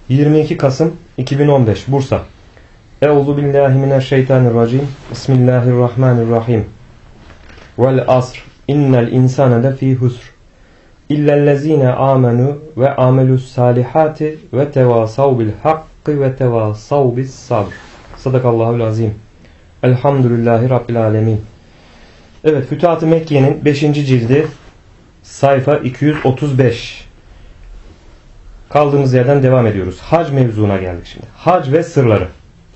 22 Kasım 2015 Bursa. Euzubillahimineşşeytanirracim. Bismillahirrahmanirrahim. Vel asr. İnnel insane lefî husr. İllellezîne âmenû ve amelus salihati ve tevâsav bil hakkı ve tevâsav bis sabr. Sadakallahul azim. Elhamdülillahi Rabbil alemin. Evet, Fütuhat-ı Mekke'nin 5. cildi sayfa 235. Kaldığımız yerden devam ediyoruz. Hac mevzuna geldik şimdi. Hac ve sırları.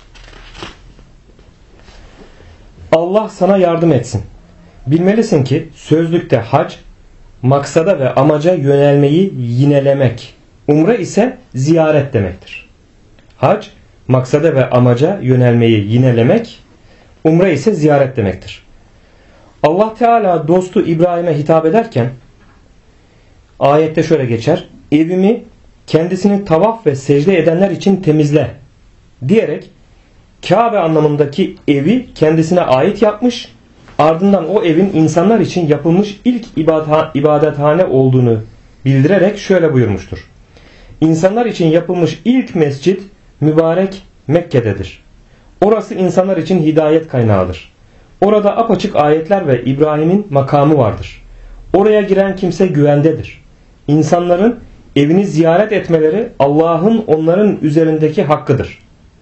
Allah sana yardım etsin. Bilmelisin ki sözlükte hac, maksada ve amaca yönelmeyi yinelemek. Umre ise ziyaret demektir. Hac, maksada ve amaca yönelmeyi yinelemek. Umre ise ziyaret demektir. Allah Teala dostu İbrahim'e hitap ederken ayette şöyle geçer. Evimi kendisini tavaf ve secde edenler için temizle diyerek Kabe anlamındaki evi kendisine ait yapmış, ardından o evin insanlar için yapılmış ilk ibadethane olduğunu bildirerek şöyle buyurmuştur. İnsanlar için yapılmış ilk mescit mübarek Mekke'dedir. Orası insanlar için hidayet kaynağıdır. Orada apaçık ayetler ve İbrahim'in makamı vardır. Oraya giren kimse güvendedir. İnsanların evini ziyaret etmeleri Allah'ın onların üzerindeki hakkıdır.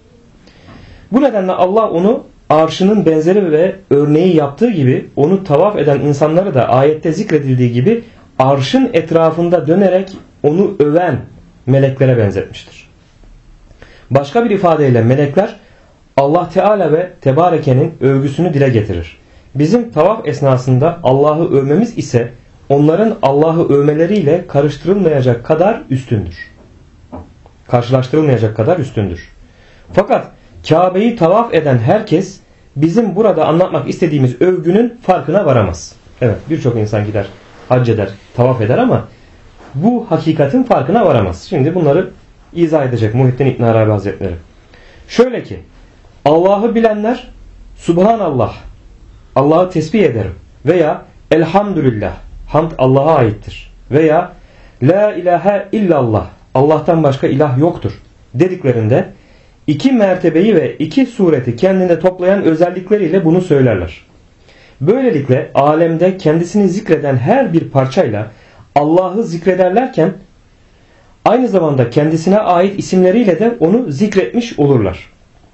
Bu nedenle Allah onu arşının benzeri ve örneği yaptığı gibi onu tavaf eden insanları da ayette zikredildiği gibi arşın etrafında dönerek onu öven meleklere benzetmiştir. Başka bir ifadeyle melekler Allah Teala ve Tebareke'nin övgüsünü dile getirir. Bizim tavaf esnasında Allah'ı övmemiz ise onların Allah'ı övmeleriyle karıştırılmayacak kadar üstündür. Karşılaştırılmayacak kadar üstündür. Fakat Kabe'yi tavaf eden herkes bizim burada anlatmak istediğimiz övgünün farkına varamaz. Evet, birçok insan gider, hac eder, tavaf eder ama bu hakikatin farkına varamaz. Şimdi bunları izah edecek Muhittin İbn Arabi Hazretleri. Şöyle ki, Allah'ı bilenler Subhanallah, Allah'ı tesbih ederim veya Elhamdülillah, hamd Allah'a aittir veya La ilahe illallah, Allah'tan başka ilah yoktur dediklerinde iki mertebeyi ve iki sureti kendinde toplayan özellikleriyle bunu söylerler. Böylelikle alemde kendisini zikreden her bir parçayla Allah'ı zikrederlerken aynı zamanda kendisine ait isimleriyle de onu zikretmiş olurlar.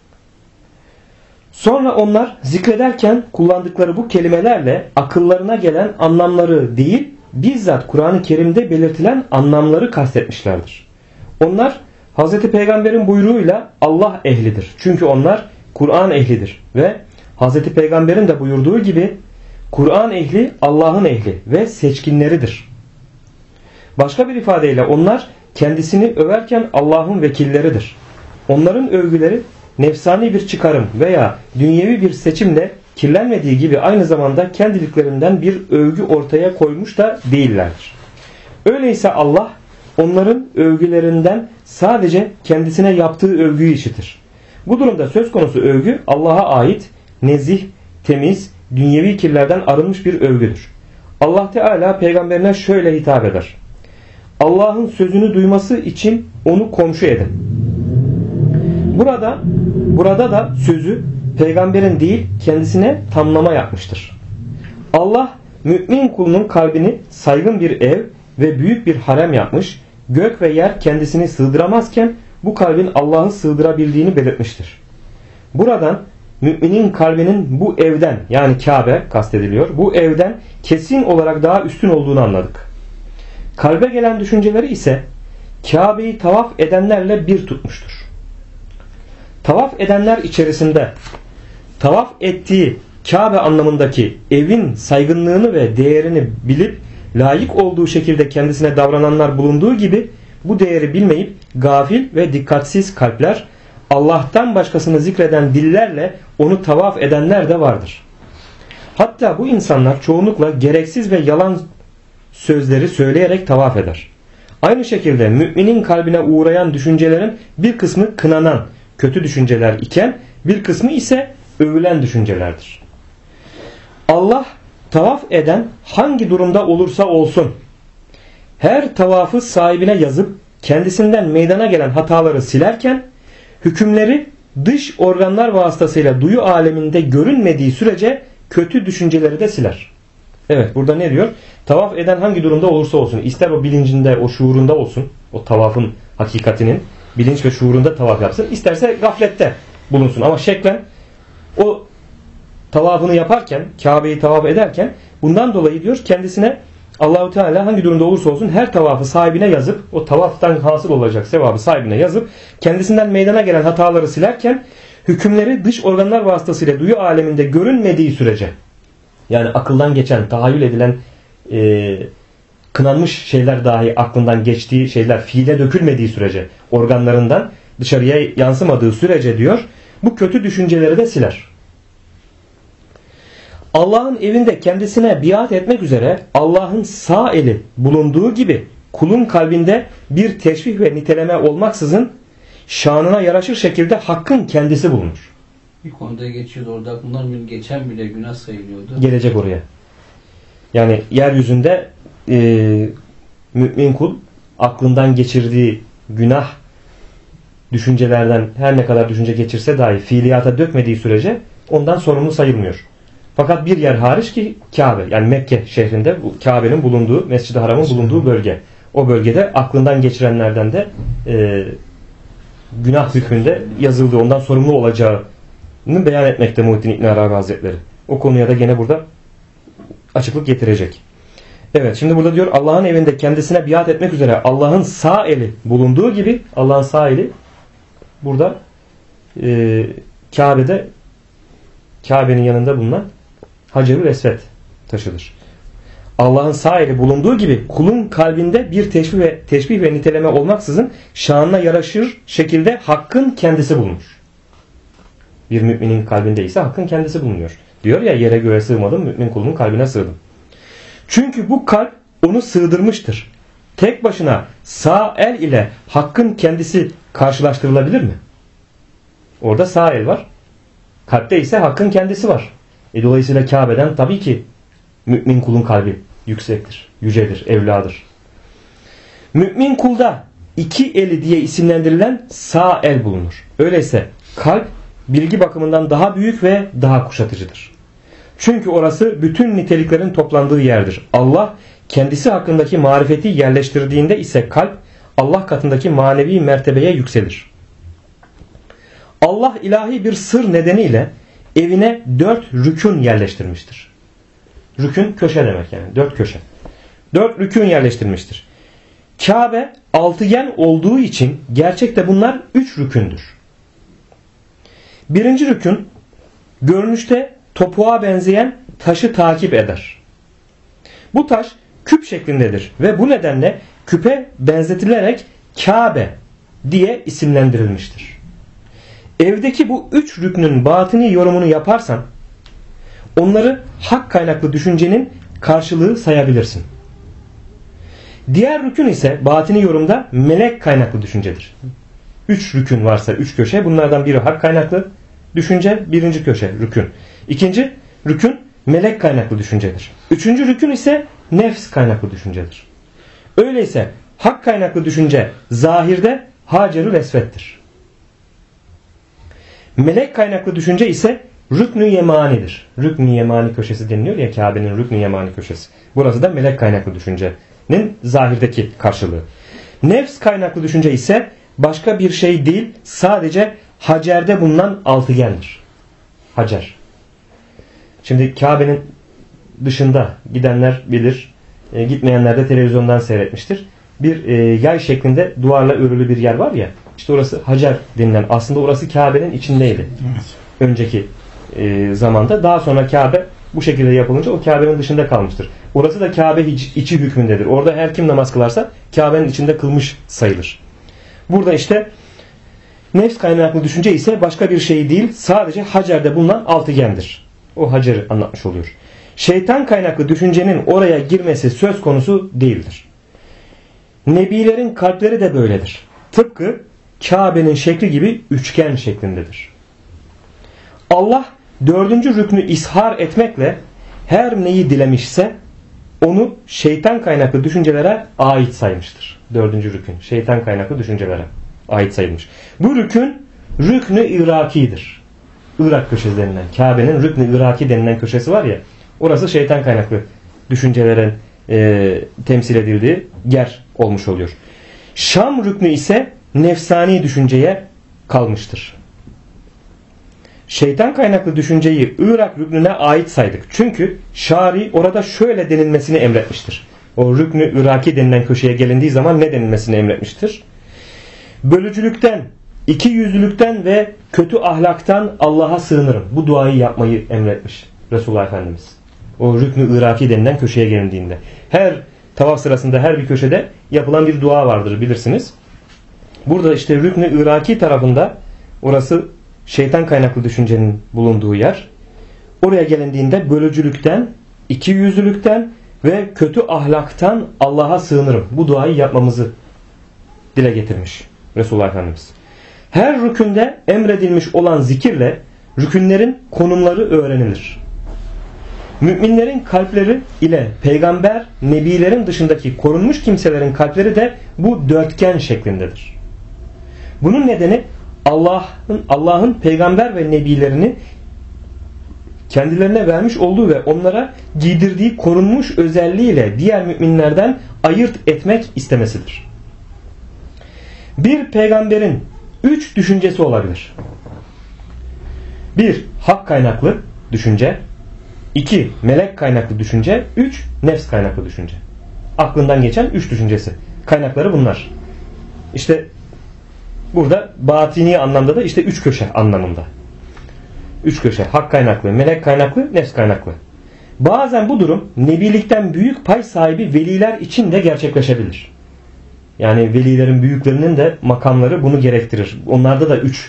Sonra onlar zikrederken kullandıkları bu kelimelerle akıllarına gelen anlamları değil, bizzat Kur'an-ı Kerim'de belirtilen anlamları kastetmişlerdir. Onlar Hz. Peygamber'in buyruğuyla Allah ehlidir. Çünkü onlar Kur'an ehlidir. Ve Hz. Peygamber'in de buyurduğu gibi Kur'an ehli Allah'ın ehli ve seçkinleridir. Başka bir ifadeyle onlar kendisini överken Allah'ın vekilleridir. Onların övgüleri nefsani bir çıkarım veya dünyevi bir seçimle kirlenmediği gibi aynı zamanda kendiliklerinden bir övgü ortaya koymuş da değillerdir. Öyleyse Allah onların övgülerinden sadece kendisine yaptığı övgüyü işitir. Bu durumda söz konusu övgü Allah'a ait nezih, temiz, dünyevi kirlerden arınmış bir övgüdür. Allah Teala peygamberine şöyle hitap eder. Allah'ın sözünü duyması için onu komşu edin. Burada da sözü peygamberin değil kendisine tamlama yapmıştır. Allah mümin kulunun kalbini saygın bir ev ve büyük bir harem yapmış, gök ve yer kendisini sığdıramazken bu kalbin Allah'ı sığdırabildiğini belirtmiştir. Buradan müminin kalbinin bu evden yani Kabe kastediliyor, bu evden kesin olarak daha üstün olduğunu anladık. Kalbe gelen düşünceleri ise Kabe'yi tavaf edenlerle bir tutmuştur. Tavaf edenler içerisinde tavaf ettiği Kabe anlamındaki evin saygınlığını ve değerini bilip layık olduğu şekilde kendisine davrananlar bulunduğu gibi bu değeri bilmeyip gafil ve dikkatsiz kalpler, Allah'tan başkasını zikreden dillerle onu tavaf edenler de vardır. Hatta bu insanlar çoğunlukla gereksiz ve yalan sözleri söyleyerek tavaf eder. Aynı şekilde müminin kalbine uğrayan düşüncelerin bir kısmı kınanan kötü düşünceler iken bir kısmı ise övülen düşüncelerdir. Allah tavaf eden hangi durumda olursa olsun her tavafı sahibine yazıp kendisinden meydana gelen hataları silerken hükümleri dış organlar vasıtasıyla duyu aleminde görünmediği sürece kötü düşünceleri de siler. Evet, burada ne diyor? Tavaf eden hangi durumda olursa olsun, ister o bilincinde, o şuurunda olsun, o tavafın hakikatinin bilinç ve şuurunda tavaf yapsın, isterse gaflette bulunsun. Ama şeklen o tavafını yaparken, Kabe'yi tavaf ederken bundan dolayı diyor kendisine Allahu Teala hangi durumda olursa olsun her tavafı sahibine yazıp, o tavaftan hasıl olacak sevabı sahibine yazıp, kendisinden meydana gelen hataları silerken hükümleri dış organlar vasıtasıyla duyu aleminde görünmediği sürece, yani akıldan geçen, tahayyül edilen kınanmış şeyler dahi aklından geçtiği şeyler fiile dökülmediği sürece, organlarından dışarıya yansımadığı sürece diyor, bu kötü düşünceleri de siler. Allah'ın evinde kendisine biat etmek üzere Allah'ın sağ eli bulunduğu gibi kulun kalbinde bir teşbih ve niteleme olmaksızın şanına yaraşır şekilde hakkın kendisi bulunur. Bir konuda geçiyordu orada. Bunlar geçen bile günah sayılıyordu. Gelecek oraya. Yani yeryüzünde mümin kul aklından geçirdiği günah düşüncelerden her ne kadar düşünce geçirse dahi fiiliyata dökmediği sürece ondan sorumlu sayılmıyor. Fakat bir yer hariç ki Kabe, yani Mekke şehrinde Kabe'nin bulunduğu, Mescid-i Haram'ın bulunduğu bölge. O bölgede aklından geçirenlerden de günah hükmünde yazıldığı, ondan sorumlu olacağını beyan etmekte Muhittin İbn Arabi Hazretleri. O konuya da gene burada açıklık getirecek. Evet, şimdi burada diyor Allah'ın evinde kendisine biat etmek üzere Allah'ın sağ eli bulunduğu gibi, Allah'ın sağ eli burada Kabe'de, Kabe'nin yanında bulunan Hacer-ül Esved taşıdır. Allah'ın sağ eli bulunduğu gibi kulun kalbinde bir teşbih ve niteleme olmaksızın şanına yaraşır şekilde hakkın kendisi bulunur. Bir müminin kalbinde ise hakkın kendisi bulunuyor. Diyor ya, yere göğe sığmadım, mümin kulunun kalbine sığdım. Çünkü bu kalp onu sığdırmıştır. Tek başına sağ el ile hakkın kendisi karşılaştırılabilir mi? Orada sağ el var. Kalpte ise hakkın kendisi var. Dolayısıyla Kabe'den tabii ki mümin kulun kalbi yüksektir, yücedir, evladır. Mümin kulda iki eli diye isimlendirilen sağ el bulunur. Öyleyse kalp bilgi bakımından daha büyük ve daha kuşatıcıdır. Çünkü orası bütün niteliklerin toplandığı yerdir. Allah kendisi hakkındaki marifeti yerleştirdiğinde ise kalp Allah katındaki manevi mertebeye yükselir. Allah ilahi bir sır nedeniyle evine 4 rükün yerleştirmiştir. Rükün köşe demek, yani 4 köşe. 4 rükün yerleştirmiştir. Kabe altıgen olduğu için gerçekte bunlar 3 rükündür. Birinci rükün görünüşte topuğa benzeyen taşı takip eder. Bu taş küp şeklindedir ve bu nedenle küpe benzetilerek Kabe diye isimlendirilmiştir. Evdeki bu 3 rüknün batini yorumunu yaparsan onları hak kaynaklı düşüncenin karşılığı sayabilirsin. Diğer rükün ise batini yorumda melek kaynaklı düşüncedir. 3 rükün varsa 3 köşe, bunlardan biri hak kaynaklı düşünce, birinci köşe rükün. İkinci rükün melek kaynaklı düşüncedir. Üçüncü rükün ise nefs kaynaklı düşüncedir. Öyleyse hak kaynaklı düşünce zahirde Hacer-ül Esved'dir. Melek kaynaklı düşünce ise Rükn-ü Yemani'dir. Rükn-ü Yemani köşesi deniliyor ya, Kabe'nin Rükn-ü Yemani köşesi. Burası da melek kaynaklı düşüncenin zahirdeki karşılığı. Nefs kaynaklı düşünce ise başka bir şey değil, sadece Hacer'de bulunan altıgendir. Hacer. Şimdi Kabe'nin dışında gidenler bilir, gitmeyenler de televizyondan seyretmiştir. Bir yay şeklinde duvarla örülü bir yer var ya, işte orası Hacer denilen, aslında orası Kabe'nin içindeydi. Evet. Önceki zamanda. Daha sonra Kabe bu şekilde yapılınca o Kabe'nin dışında kalmıştır. Orası da Kabe içi hükmündedir. Orada her kim namaz kılarsa Kabe'nin içinde kılmış sayılır. Burada işte nefs kaynaklı düşünce ise başka bir şey değil, sadece Hacer'de bulunan altıgendir. O Hacer'i anlatmış oluyor. Şeytan kaynaklı düşüncenin oraya girmesi söz konusu değildir. Nebilerin kalpleri de böyledir. Tıpkı Kabe'nin şekli gibi üçgen şeklindedir. Allah 4. rüknü ishar etmekle her neyi dilemişse onu şeytan kaynaklı düşüncelere ait saymıştır. 4. rükün. Şeytan kaynaklı düşüncelere ait sayılmış. Bu rüknü irakidir. Irak köşesi denilen, Kabe'nin rüknü iraki denilen köşesi var ya, orası şeytan kaynaklı düşüncelerin temsil edildiği yer olmuş oluyor. Şam rüknü ise nefsani düşünceye kalmıştır. Şeytan kaynaklı düşünceyi Irak rüknüne ait saydık. Çünkü şari orada şöyle denilmesini emretmiştir. O rüknü iraki denilen köşeye gelindiği zaman ne denilmesini emretmiştir? Bölücülükten, ikiyüzlülükten ve kötü ahlaktan Allah'a sığınırım. Bu duayı yapmayı emretmiş Resulullah Efendimiz. O rüknü iraki denilen köşeye gelindiğinde. Her tavaf sırasında her bir köşede yapılan bir dua vardır, bilirsiniz. Burada işte rüknü iraki tarafında, orası şeytan kaynaklı düşüncenin bulunduğu yer. Oraya gelindiğinde bölücülükten, ikiyüzlülükten ve kötü ahlaktan Allah'a sığınırım. Bu duayı yapmamızı dile getirmiş Resulullah Efendimiz. Her rükünde emredilmiş olan zikirle rükünlerin konumları öğrenilir. Müminlerin kalpleri ile peygamber, nebilerin dışındaki korunmuş kimselerin kalpleri de bu dörtgen şeklindedir. Bunun nedeni Allah'ın peygamber ve nebilerini kendilerine vermiş olduğu ve onlara giydirdiği korunmuş özelliğiyle diğer müminlerden ayırt etmek istemesidir. Bir peygamberin 3 düşüncesi olabilir. 1. Hak kaynaklı düşünce. 2. Melek kaynaklı düşünce. 3. Nefs kaynaklı düşünce. Aklından geçen 3 düşüncesi. Kaynakları bunlar. İşte burada batini anlamda da işte 3 köşe anlamında. 3 köşe. Hak kaynaklı, melek kaynaklı, nefs kaynaklı. Bazen bu durum nebilikten büyük pay sahibi veliler için de gerçekleşebilir. Yani velilerin, büyüklerinin de makamları bunu gerektirir. Onlarda da 3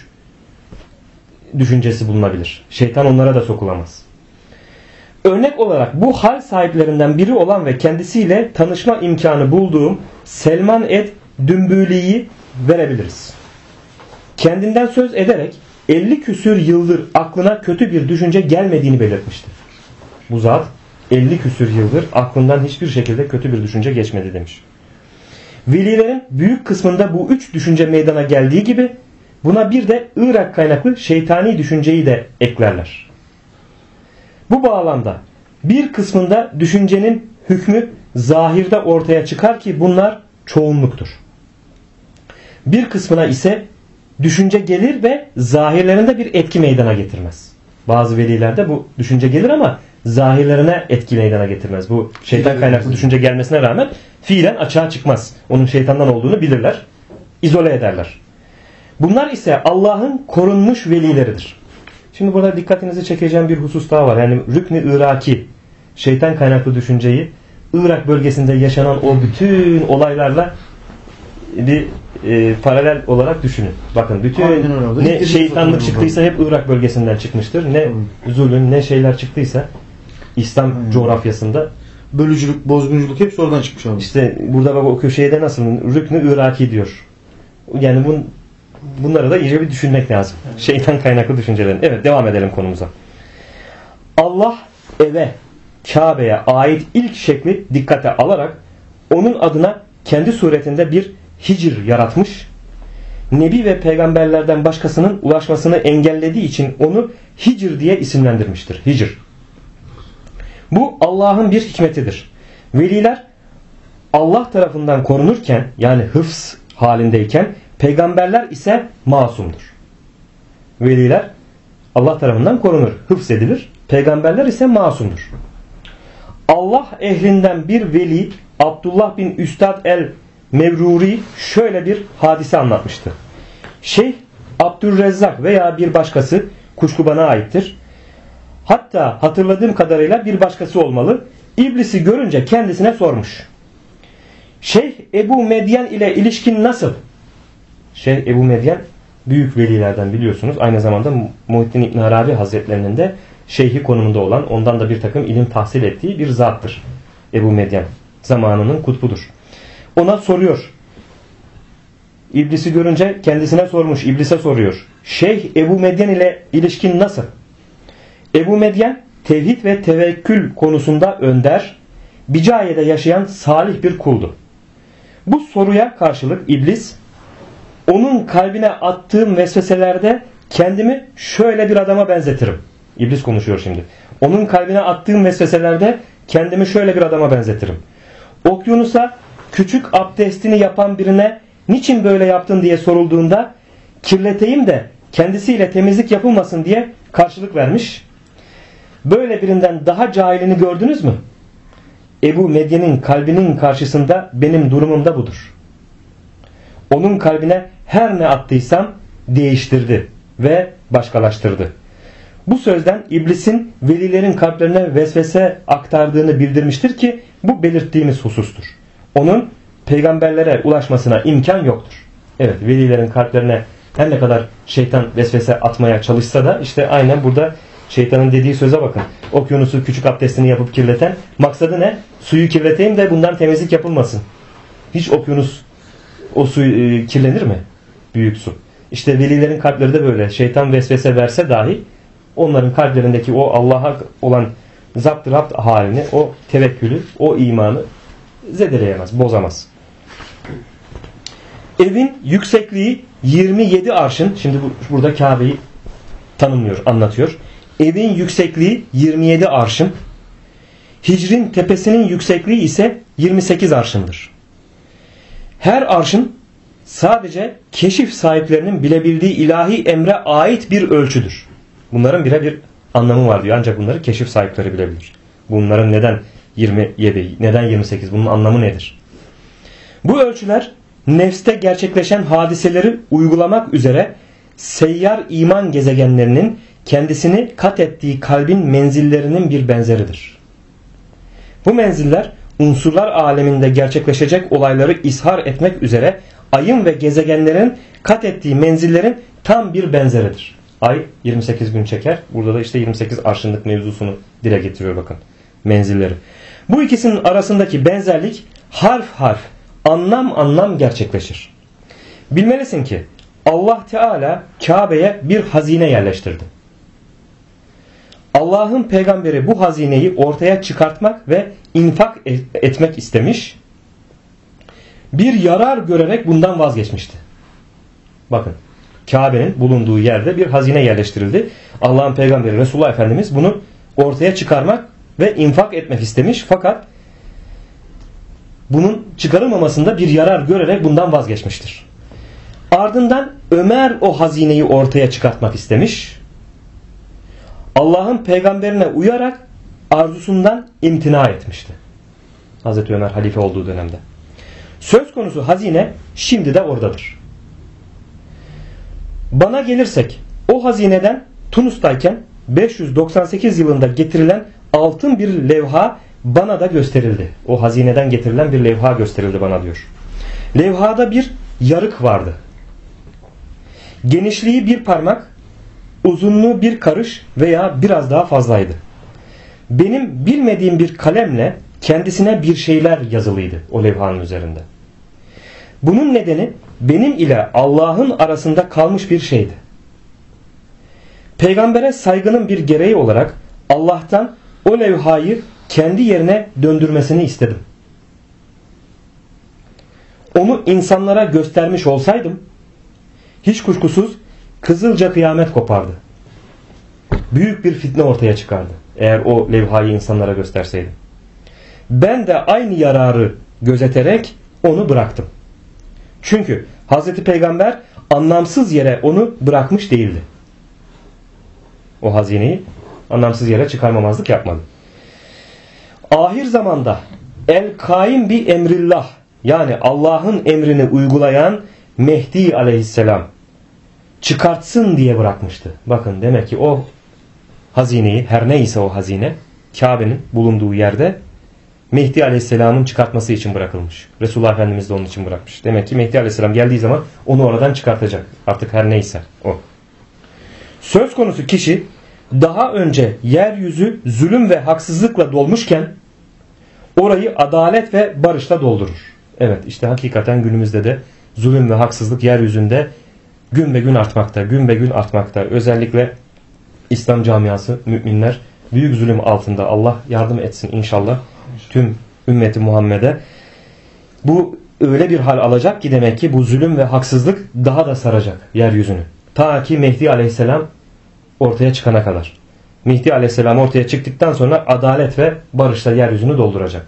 düşüncesi bulunabilir. Şeytan onlara da sokulamaz. Örnek olarak bu hal sahiplerinden biri olan ve kendisiyle tanışma imkanı bulduğum Selman Dümbüli'yi verebiliriz. Kendinden söz ederek 50 küsür yıldır aklına kötü bir düşünce gelmediğini belirtmişti. Bu zat 50 küsür yıldır aklından hiçbir şekilde kötü bir düşünce geçmedi demiş. Velilerin büyük kısmında bu 3 düşünce meydana geldiği gibi buna bir de Irak kaynaklı şeytani düşünceyi de eklerler. Bu bağlamda bir kısmında düşüncenin hükmü zahirde ortaya çıkar ki bunlar çoğunluktur. Bir kısmına ise düşünce gelir ve zahirlerinde bir etki meydana getirmez. Bazı velilerde bu düşünce gelir ama zahirlerine etki meydana getirmez. Bu şeytan kaynaklı düşünce gelmesine rağmen fiilen açığa çıkmaz. Onun şeytandan olduğunu bilirler. İzole ederler. Bunlar ise Allah'ın korunmuş velileridir. Şimdi burada dikkatinizi çekeceğim bir husus daha var. Yani rükn-i iraki, şeytan kaynaklı düşünceyi Irak bölgesinde yaşanan o bütün olaylarla bir paralel olarak düşünün. Bakın bütün ne şeytanlık çıktıysa hep Irak bölgesinden çıkmıştır. Ne zulüm, ne şeyler çıktıysa İslam coğrafyasında. Bölücülük, bozgunculuk hepsi oradan çıkmış abi. İşte burada bak o köşeye de nasıl rükn-i iraki diyor. Yani bunları da iyice bir düşünmek lazım. Şeytan kaynaklı düşüncelerin. Evet, devam edelim konumuza. Allah eve, Kabe'ye ait ilk şekli dikkate alarak onun adına kendi suretinde bir hicr yaratmış. Nebi ve peygamberlerden başkasının ulaşmasını engellediği için onu hicr diye isimlendirmiştir. Hicr. Bu Allah'ın bir hikmetidir. Veliler Allah tarafından korunurken, yani hıfz halindeyken, peygamberler ise masumdur. Veliler Allah tarafından korunur, hıfz edilir. Peygamberler ise masumdur. Allah ehlinden bir veli Abdullah bin Üstad el-Mevruri şöyle bir hadise anlatmıştı. Şeyh Abdülrezzak veya bir başkası, kuşku bana aittir. Hatta hatırladığım kadarıyla bir başkası olmalı. İblisi görünce kendisine sormuş. Şeyh Ebu Medyen ile ilişkin nasıl? Şeyh Ebu Medyen büyük velilerden, biliyorsunuz. Aynı zamanda Muhittin İbn Arabi Hazretlerinin de şeyhi konumunda olan, ondan da bir takım ilim tahsil ettiği bir zattır. Ebu Medyen zamanının kutbudur. Ona soruyor. İblisi görünce kendisine sormuş. İblise soruyor. Şeyh Ebu Medyen ile ilişkin nasıl? Ebu Medyen tevhid ve tevekkül konusunda önder, Bicaye'de yaşayan salih bir kuldu. Bu soruya karşılık iblis, onun kalbine attığım vesveselerde kendimi şöyle bir adama benzetirim. İblis konuşuyor şimdi. Onun kalbine attığım vesveselerde kendimi şöyle bir adama benzetirim. Okyanusa küçük abdestini yapan birine niçin böyle yaptın diye sorulduğunda kirleteyim de kendisiyle temizlik yapılmasın diye karşılık vermiş. Böyle birinden daha cahilini gördünüz mü? Ebu Medyen'in kalbinin karşısında benim durumum da budur. Onun kalbine her ne attıysam değiştirdi ve başkalaştırdı. Bu sözden iblisin velilerin kalplerine vesvese aktardığını bildirmiştir ki bu belirttiğimiz husustur. Onun peygamberlere ulaşmasına imkan yoktur. Evet, velilerin kalplerine her ne kadar şeytan vesvese atmaya çalışsa da işte aynen burada şeytanın dediği söze bakın. Okyanusu küçük abdestini yapıp kirleten maksadı ne? Suyu kirleteyim de bundan temizlik yapılmasın. Hiç okyanus o su kirlenir mi? Büyük su. İşte velilerin kalpleri de böyle. Şeytan vesvese verse dahi onların kalplerindeki o Allah'a olan zapt-ı halini, o tevekkülü, o imanı zedeleyemez, bozamaz. Evin yüksekliği 27 arşın. Şimdi burada Kabe'yi tanımlıyor, anlatıyor. Evin yüksekliği 27 arşın. Hicrin tepesinin yüksekliği ise 28 arşındır. Her arşın sadece keşif sahiplerinin bilebildiği ilahi emre ait bir ölçüdür. Bunların birebir anlamı var diyor. Ancak bunları keşif sahipleri bilebilir. Bunların neden 27, neden 28? Bunun anlamı nedir? Bu ölçüler nefste gerçekleşen hadiseleri uygulamak üzere seyyar iman gezegenlerinin kendisini kat ettiği kalbin menzillerinin bir benzeridir. Bu menziller unsurlar aleminde gerçekleşecek olayları ishar etmek üzere ayın ve gezegenlerin kat ettiği menzillerin tam bir benzeridir. Ay 28 gün çeker. Burada da işte 28 arşınlık mevzusunu dile getiriyor bakın. Menzilleri. Bu ikisinin arasındaki benzerlik harf harf, anlam anlam gerçekleşir. Bilmelisin ki Allah Teala Kabe'ye bir hazine yerleştirdi. Allah'ın peygamberi bu hazineyi ortaya çıkartmak ve infak etmek istemiş. Bir yarar görerek bundan vazgeçmişti. Bakın, Kabe'nin bulunduğu yerde bir hazine yerleştirildi. Allah'ın peygamberi Resulullah Efendimiz bunu ortaya çıkarmak ve infak etmek istemiş. Fakat bunun çıkarılmamasında bir yarar görerek bundan vazgeçmiştir. Ardından Ömer o hazineyi ortaya çıkartmak istemiş. Allah'ın peygamberine uyarak arzusundan imtina etmişti. Hazreti Ömer halife olduğu dönemde. Söz konusu hazine şimdi de oradadır. Bana gelirsek o hazineden Tunus'tayken 598 yılında getirilen altın bir levha bana da gösterildi. O hazineden getirilen bir levha gösterildi bana diyor. Levhada bir yarık vardı. Genişliği bir parmak, uzunluğu bir karış veya biraz daha fazlaydı. Benim bilmediğim bir kalemle kendisine bir şeyler yazılıydı o levhanın üzerinde. Bunun nedeni benim ile Allah'ın arasında kalmış bir şeydi. Peygambere saygının bir gereği olarak Allah'tan o levhayı kendi yerine döndürmesini istedim. Onu insanlara göstermiş olsaydım hiç kuşkusuz kızılca kıyamet kopardı. Büyük bir fitne ortaya çıkardı eğer o levhayı insanlara gösterseydim. Ben de aynı yararı gözeterek onu bıraktım. Çünkü Hazreti Peygamber anlamsız yere onu bırakmış değildi. O hazineyi anlamsız yere çıkarmamazlık yapmadı. Ahir zamanda el-kaim bi emrillah, yani Allah'ın emrini uygulayan Mehdi aleyhisselam çıkartsın diye bırakmıştı. Bakın, demek ki o hazineyi, her neyse o hazine, Kabe'nin bulunduğu yerde Mehdi aleyhisselamın çıkartması için bırakılmış. Resulullah Efendimiz de onun için bırakmış. Demek ki Mehdi aleyhisselam geldiği zaman onu oradan çıkartacak. Artık her neyse o. Söz konusu kişi daha önce yeryüzü zulüm ve haksızlıkla dolmuşken orayı adalet ve barışla doldurur. Evet, işte hakikaten günümüzde de zulüm ve haksızlık yeryüzünde gün be gün artmakta. Gün be gün artmakta. Özellikle İslam camiası, müminler büyük zulüm altında. Allah yardım etsin inşallah. Tüm ümmeti Muhammed'e. Bu öyle bir hal alacak ki demek ki bu zulüm ve haksızlık daha da saracak yeryüzünü. Ta ki Mehdi Aleyhisselam ortaya çıkana kadar. Mehdi Aleyhisselam ortaya çıktıktan sonra adalet ve barışla yeryüzünü dolduracak.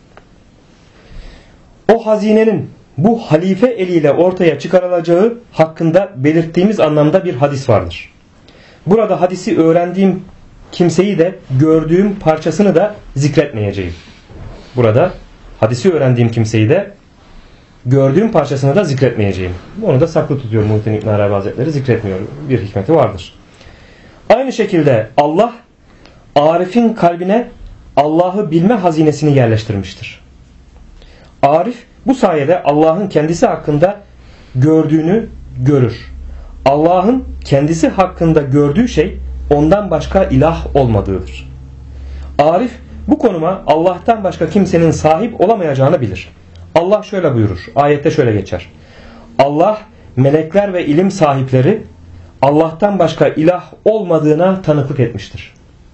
O hazinenin bu halife eliyle ortaya çıkarılacağı hakkında belirttiğimiz anlamda bir hadis vardır. Burada hadisi öğrendiğim kimseyi de gördüğüm parçasını da zikretmeyeceğim. Burada hadisi öğrendiğim kimseyi de gördüğüm parçasını da zikretmeyeceğim. Onu da saklı tutuyor Muhittin İbn Arabi Hazretleri, zikretmiyor. Bir hikmeti vardır. Aynı şekilde Allah Arif'in kalbine Allah'ı bilme hazinesini yerleştirmiştir. Arif bu sayede Allah'ın kendisi hakkında gördüğünü görür. Allah'ın kendisi hakkında gördüğü şey ondan başka ilah olmadığıdır. Arif bu konuma Allah'tan başka kimsenin sahip olamayacağını bilir. Allah şöyle buyurur. Ayette şöyle geçer. Allah melekler ve ilim sahipleri Allah'tan başka ilah olmadığına tanıklık etmiştir.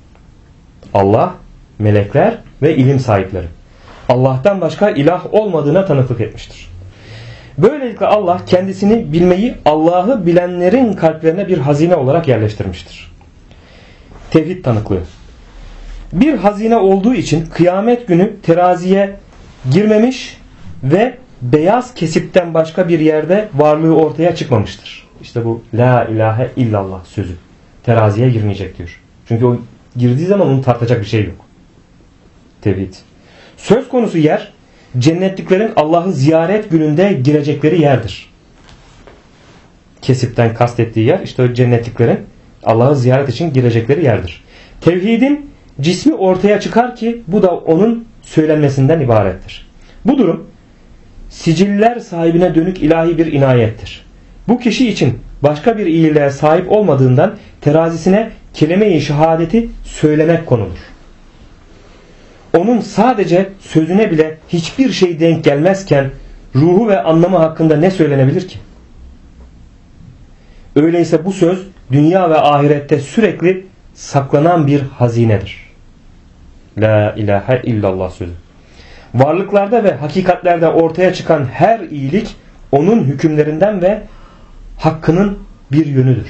Allah melekler ve ilim sahipleri Allah'tan başka ilah olmadığına tanıklık etmiştir. Böylelikle Allah kendisini bilmeyi Allah'ı bilenlerin kalplerine bir hazine olarak yerleştirmiştir. Tevhid tanıklığı. Bir hazine olduğu için kıyamet günü teraziye girmemiş ve beyaz kesipten başka bir yerde varlığı ortaya çıkmamıştır. İşte bu la ilahe illallah sözü teraziye girmeyecek diyor. Çünkü o girdiği zaman onu tartacak bir şey yok. Tevhid. Söz konusu yer cennetliklerin Allah'ı ziyaret gününde girecekleri yerdir. Kesipten kastettiği yer işte o cennetliklerin Allah'ı ziyaret için girecekleri yerdir. Tevhidin cismi ortaya çıkar ki bu da onun söylenmesinden ibarettir. Bu durum siciller sahibine dönük ilahi bir inayettir. Bu kişi için başka bir iyiliğe sahip olmadığından terazisine kelime-i şehadeti söylemek konulur. Onun sadece sözüne bile hiçbir şey denk gelmezken ruhu ve anlamı hakkında ne söylenebilir ki? Öyleyse bu söz dünya ve ahirette sürekli saklanan bir hazinedir. La ilahe illallah sözü. Varlıklarda ve hakikatlerde ortaya çıkan her iyilik onun hükümlerinden ve hakkının bir yönüdür.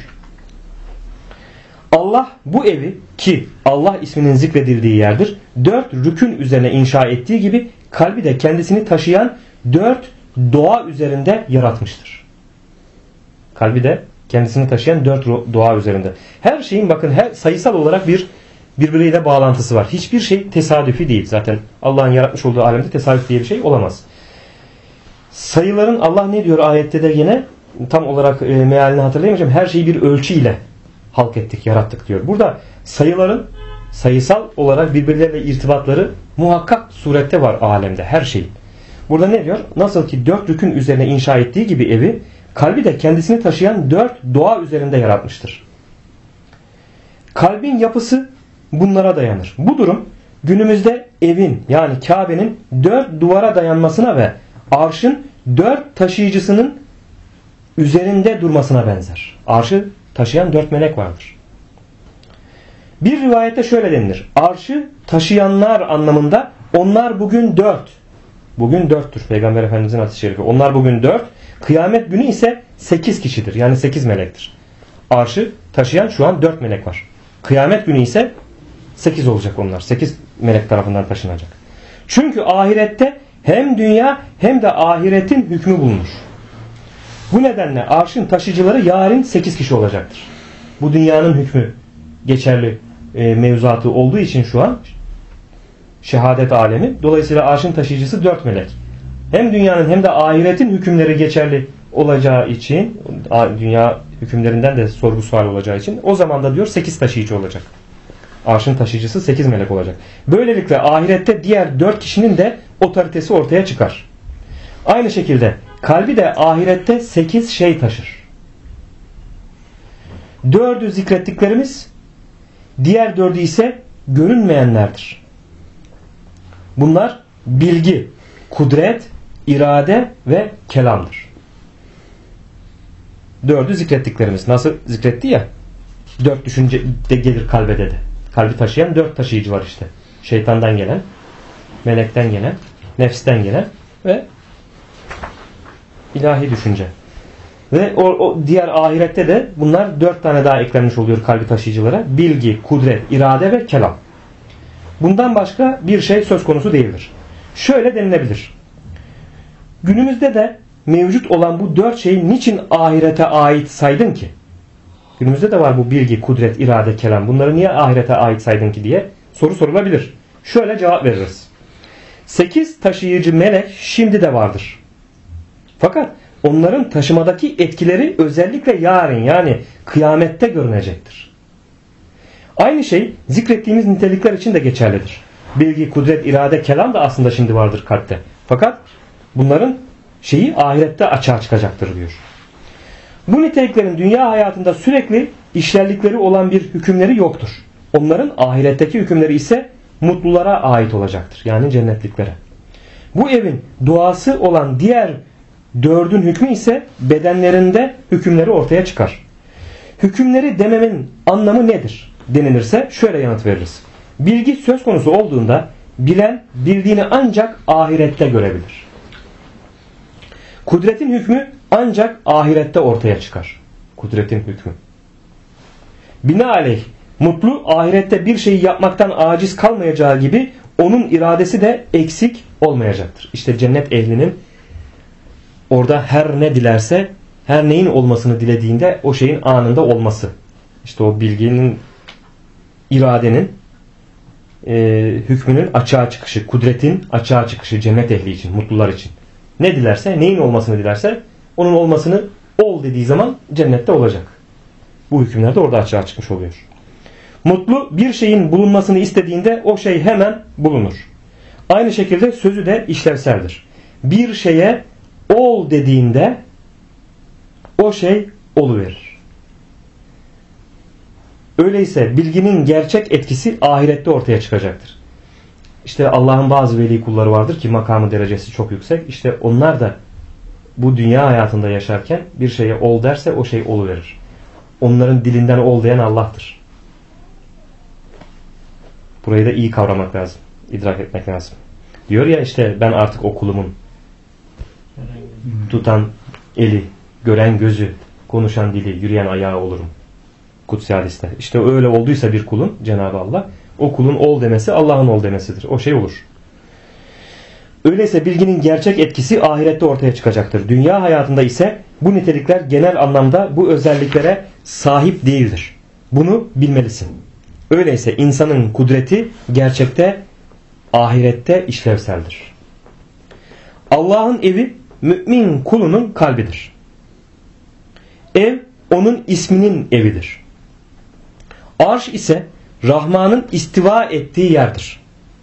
Allah bu evi ki Allah isminin zikredildiği yerdir, 4 rükün üzerine inşa ettiği gibi kalbi de kendisini taşıyan 4 doğa üzerinde yaratmıştır. Kalbi de kendisini taşıyan 4 doğa üzerinde. Her şeyin bakın sayısal olarak birbiriyle bağlantısı var. Hiçbir şey tesadüfi değil. Zaten Allah'ın yaratmış olduğu alemde tesadüf diye bir şey olamaz. Sayıların Allah ne diyor ayette de yine tam olarak mealini hatırlayamayacağım. Her şeyi bir ölçü ile halk ettik, yarattık diyor. Burada sayıların sayısal olarak birbirleriyle irtibatları muhakkak surette var alemde her şeyin. Burada ne diyor? Nasıl ki 4 rükün üzerine inşa ettiği gibi evi, kalbi de kendisini taşıyan 4 doğa üzerinde yaratmıştır. Kalbin yapısı bunlara dayanır. Bu durum günümüzde evin yani Kabe'nin 4 duvara dayanmasına ve arşın 4 taşıyıcısının üzerinde durmasına benzer. Arşı taşıyan 4 melek vardır. Bir rivayette şöyle denilir. Arşı taşıyanlar anlamında onlar bugün 4. Bugün 4'tür Peygamber Efendimizin hadis-i şerifi. Onlar bugün 4. Kıyamet günü ise 8 kişidir. Yani 8 melektir. Arşı taşıyan şu an 4 melek var. Kıyamet günü ise 8 olacak onlar. 8 melek tarafından taşınacak. Çünkü ahirette hem dünya hem de ahiretin hükmü bulunur. Bu nedenle arşın taşıyıcıları yarın 8 kişi olacaktır. Bu dünyanın hükmü geçerli mevzuatı olduğu için şu an şehadet alemi. Dolayısıyla arşın taşıyıcısı 4 melek. Hem dünyanın hem de ahiretin hükümleri geçerli olacağı için, dünya hükümlerinden de sorgu sual olacağı için o zaman da diyor 8 taşıyıcı olacak. Arşın taşıyıcısı 8 melek olacak. Böylelikle ahirette diğer 4 kişinin de otoritesi ortaya çıkar. Aynı şekilde kalbi de ahirette 8 şey taşır. 4'ü zikrettiklerimiz, diğer 4'ü ise görünmeyenlerdir. Bunlar bilgi, kudret, irade ve kelamdır. 4'ü zikrettiklerimiz. Nasıl zikretti ya? 4 düşünce de gelir kalbe dedi. Kalbi taşıyan 4 taşıyıcı var işte. Şeytandan gelen, melekten gelen, Nefsten gelen ve ilahi düşünce. Ve o diğer ahirette de bunlar 4 tane daha eklenmiş oluyor kalbi taşıyıcılara. Bilgi, kudret, irade ve kelam. Bundan başka bir şey söz konusu değildir. Şöyle denilebilir. Günümüzde de mevcut olan bu 4 şeyi niçin ahirete ait saydın ki? Günümüzde de var bu bilgi, kudret, irade, kelam. Bunları niye ahirete ait saydın ki diye soru sorulabilir. Şöyle cevap veririz. 8 taşıyıcı melek şimdi de vardır. Fakat onların taşımadaki etkileri özellikle yarın yani kıyamette görünecektir. Aynı şey zikrettiğimiz nitelikler için de geçerlidir. Bilgi, kudret, irade, kelam da aslında şimdi vardır kalpte. Fakat bunların şeyi ahirette açığa çıkacaktır diyor. Bu niteliklerin dünya hayatında sürekli işlerlikleri olan bir hükümleri yoktur. Onların ahiretteki hükümleri ise mutlulara ait olacaktır. Yani cennetliklere. Bu evin duası olan diğer 4'ün hükmü ise bedenlerinde hükümleri ortaya çıkar. Hükümleri dememin anlamı nedir denilirse şöyle yanıt veririz. Bilgi söz konusu olduğunda bilen bildiğini ancak ahirette görebilir. Kudretin hükmü ancak ahirette ortaya çıkar. Kudretin hükmü. Binaenaleyh mutlu ahirette bir şeyi yapmaktan aciz kalmayacağı gibi onun iradesi de eksik olmayacaktır. İşte cennet ehlinin orada her ne dilerse, her neyin olmasını dilediğinde o şeyin anında olması. İşte o bilginin, iradenin, hükmünün açığa çıkışı, kudretin açığa çıkışı cennet ehli için, mutlular için. Ne dilerse, neyin olmasını dilerse onun olmasını ol dediği zaman cennette olacak. Bu hükümler de orada açığa çıkmış oluyor. Mutlu bir şeyin bulunmasını istediğinde o şey hemen bulunur. Aynı şekilde sözü de işlevseldir. Bir şeye ol dediğinde o şey oluverir. Öyleyse bilginin gerçek etkisi ahirette ortaya çıkacaktır. İşte Allah'ın bazı veli kulları vardır ki makamı derecesi çok yüksek. İşte onlar da bu dünya hayatında yaşarken bir şeye ol derse o şey oluverir. Onların dilinden ol diyen Allah'tır. Burayı da iyi kavramak lazım. İdrak etmek lazım. Diyor ya işte ben artık o kulumun tutan eli, gören gözü, konuşan dili, yürüyen ayağı olurum. Kutsi hadiste. İşte öyle olduysa bir kulun Cenab-ı Allah o kulun ol demesi Allah'ın ol demesidir. O şey olur. Öyleyse bilginin gerçek etkisi ahirette ortaya çıkacaktır. Dünya hayatında ise bu nitelikler genel anlamda bu özelliklere sahip değildir. Bunu bilmelisin. Öyleyse insanın kudreti gerçekte ahirette işlevseldir. Allah'ın evi mümin kulunun kalbidir. Ev onun isminin evidir. Arş ise Rahman'ın istiva ettiği yerdir.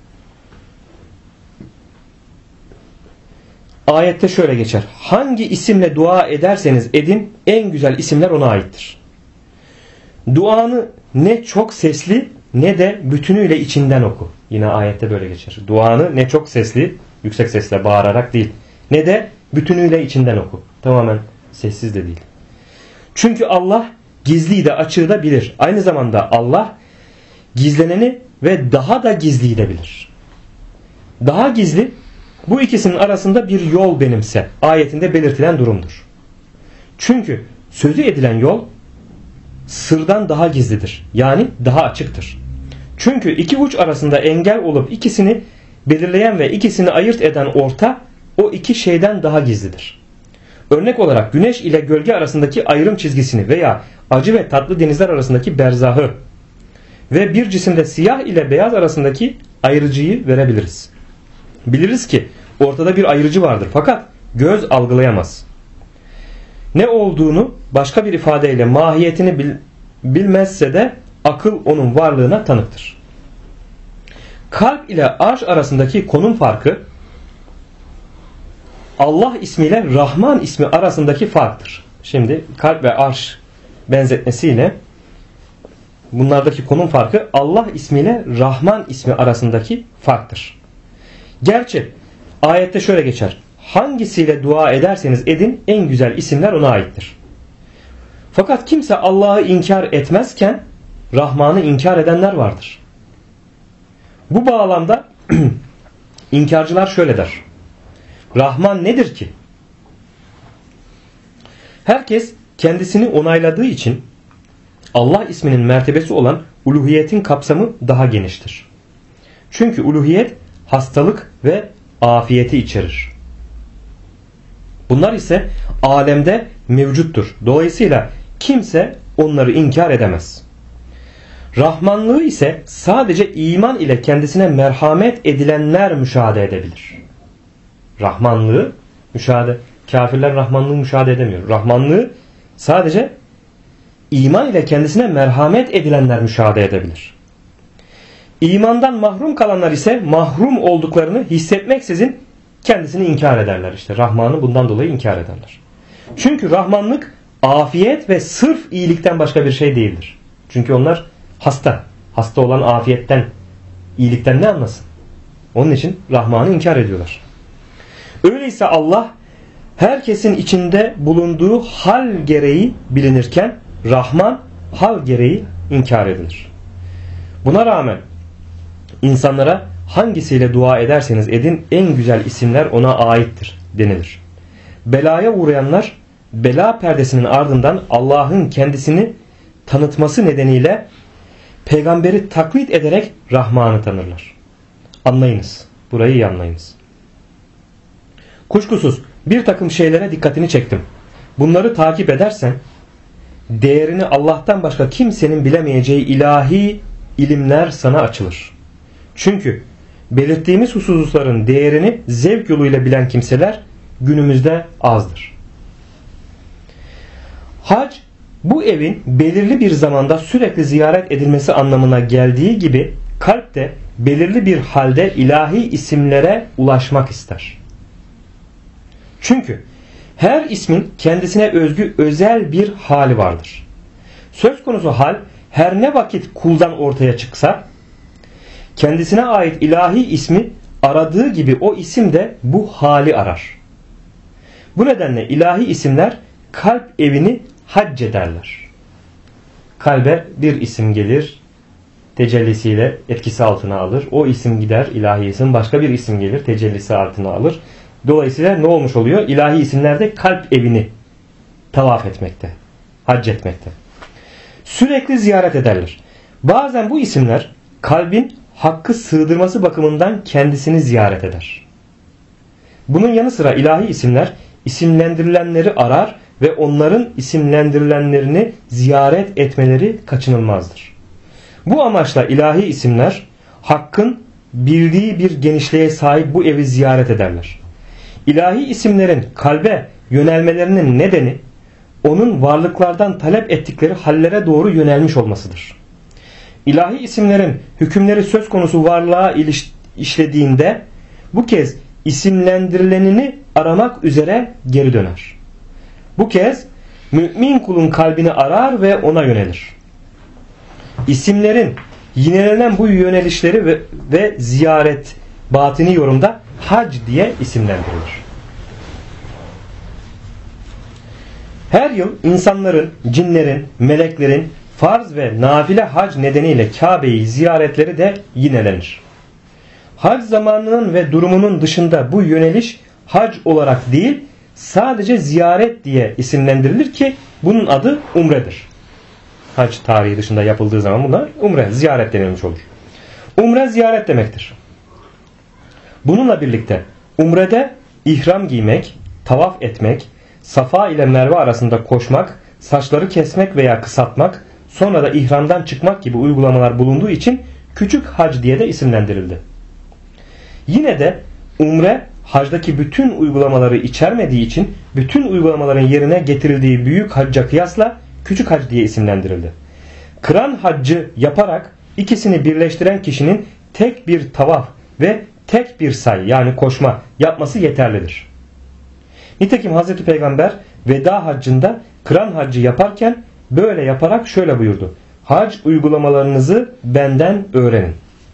Ayette şöyle geçer. Hangi isimle dua ederseniz edin en güzel isimler ona aittir. Duanı ne çok sesli ne de bütünüyle içinden oku. Yine ayette böyle geçer. Duanı ne çok sesli, yüksek sesle bağırarak değil. Ne de bütünüyle içinden oku. Tamamen sessiz de değil. Çünkü Allah gizliyi de açığı da bilir. Aynı zamanda Allah gizleneni ve daha da gizliyi de bilir. Daha gizli bu ikisinin arasında bir yol benimse ayetinde belirtilen durumdur. Çünkü sözü edilen yol sırdan daha gizlidir. Yani daha açıktır. Çünkü iki uç arasında engel olup ikisini belirleyen ve ikisini ayırt eden orta o iki şeyden daha gizlidir. Örnek olarak güneş ile gölge arasındaki ayrım çizgisini veya acı ve tatlı denizler arasındaki berzahı ve bir cisimde siyah ile beyaz arasındaki ayırıcıyı verebiliriz. Biliriz ki ortada bir ayırıcı vardır fakat göz algılayamaz. Ne olduğunu başka bir ifadeyle mahiyetini bilmezse de akıl onun varlığına tanıktır. Kalp ile arş arasındaki konum farkı Allah ismiyle Rahman ismi arasındaki farktır. Şimdi kalp ve arş benzetmesiyle bunlardaki konum farkı Allah ismiyle Rahman ismi arasındaki farktır. Gerçi ayette şöyle geçer. Hangisiyle dua ederseniz edin en güzel isimler ona aittir. Fakat kimse Allah'ı inkar etmezken Rahman'ı inkar edenler vardır. Bu bağlamda İnkarcılar şöyle der: Rahman nedir ki? Herkes kendisini onayladığı için Allah isminin mertebesi olan uluhiyetin kapsamı daha geniştir. Çünkü uluhiyet hastalık ve afiyeti içerir. Bunlar ise alemde mevcuttur. Dolayısıyla kimse onları inkar edemez. Rahmanlığı ise sadece iman ile kendisine merhamet edilenler müşahede edebilir. Rahmanlığı kafirler rahmanlığı müşahede edemiyor. Rahmanlığı sadece iman ile kendisine merhamet edilenler müşahede edebilir. İmandan mahrum kalanlar ise mahrum olduklarını hissetmeksizin kendisini inkar ederler. İşte Rahman'ı bundan dolayı inkar ederler. Çünkü Rahmanlık afiyet ve sırf iyilikten başka bir şey değildir. Çünkü onlar hasta. Hasta olan afiyetten, iyilikten ne anlasın? Onun için Rahman'ı inkar ediyorlar. Öyleyse Allah herkesin içinde bulunduğu hal gereği bilinirken Rahman hal gereği inkar edilir. Buna rağmen insanlara hangisiyle dua ederseniz edin en güzel isimler ona aittir denilir. Belaya uğrayanlar bela perdesinin ardından Allah'ın kendisini tanıtması nedeniyle peygamberi taklit ederek Rahman'ı tanırlar. Anlayınız. Burayı iyi anlayınız. Kuşkusuz bir takım şeylere dikkatini çektim. Bunları takip edersen değerini Allah'tan başka kimsenin bilemeyeceği ilahi ilimler sana açılır. Çünkü belirttiğimiz hususların değerini zevk yoluyla bilen kimseler günümüzde azdır. Hac, bu evin belirli bir zamanda sürekli ziyaret edilmesi anlamına geldiği gibi kalp de belirli bir halde ilahi isimlere ulaşmak ister. Çünkü her ismin kendisine özgü özel bir hali vardır. Söz konusu hal her ne vakit kuldan ortaya çıksa kendisine ait ilahi ismi aradığı gibi o isim de bu hali arar. Bu nedenle ilahi isimler kalp evini hac ederler. Kalbe bir isim gelir, tecellisiyle etkisi altına alır. O isim gider, ilahi isim, başka bir isim gelir, tecellisi altına alır. Dolayısıyla ne olmuş oluyor? İlahi isimler de kalp evini tavaf etmekte, hac etmekte. Sürekli ziyaret ederler. Bazen bu isimler kalbin hakkı sığdırması bakımından kendisini ziyaret eder. Bunun yanı sıra ilahi isimler isimlendirilenleri arar ve onların isimlendirilenlerini ziyaret etmeleri kaçınılmazdır. Bu amaçla ilahi isimler hakkın bildiği bir genişliğe sahip bu evi ziyaret ederler. İlahi isimlerin kalbe yönelmelerinin nedeni onun varlıklardan talep ettikleri hallere doğru yönelmiş olmasıdır. İlahi isimlerin hükümleri söz konusu varlığa işlediğinde bu kez isimlendirilenini aramak üzere geri döner. Bu kez mümin kulun kalbini arar ve ona yönelir. İsimlerin yinelenen bu yönelişleri ve ziyaret batini yorumda hac diye isimlendirilir. Her yıl insanların, cinlerin, meleklerin farz ve nafile hac nedeniyle Kabe'yi ziyaretleri de yinelenir. Hac zamanının ve durumunun dışında bu yöneliş hac olarak değil, sadece ziyaret diye isimlendirilir ki bunun adı umredir. Hac tarihi dışında yapıldığı zaman buna umre, ziyaret denilmiş olur. Umre ziyaret demektir. Bununla birlikte umrede ihram giymek, tavaf etmek, Safa ile Merve arasında koşmak, saçları kesmek veya kısaltmak, sonra da ihramdan çıkmak gibi uygulamalar bulunduğu için küçük hac diye de isimlendirildi. Yine de umre hacdaki bütün uygulamaları içermediği için bütün uygulamaların yerine getirildiği büyük hacca kıyasla küçük hac diye isimlendirildi. Kıran haccı yaparak ikisini birleştiren kişinin tek bir tavaf ve tek bir say yani koşma yapması yeterlidir. Nitekim Hazreti Peygamber veda haccında kıran haccı yaparken böyle yaparak şöyle buyurdu: Hac uygulamalarınızı benden öğrenin.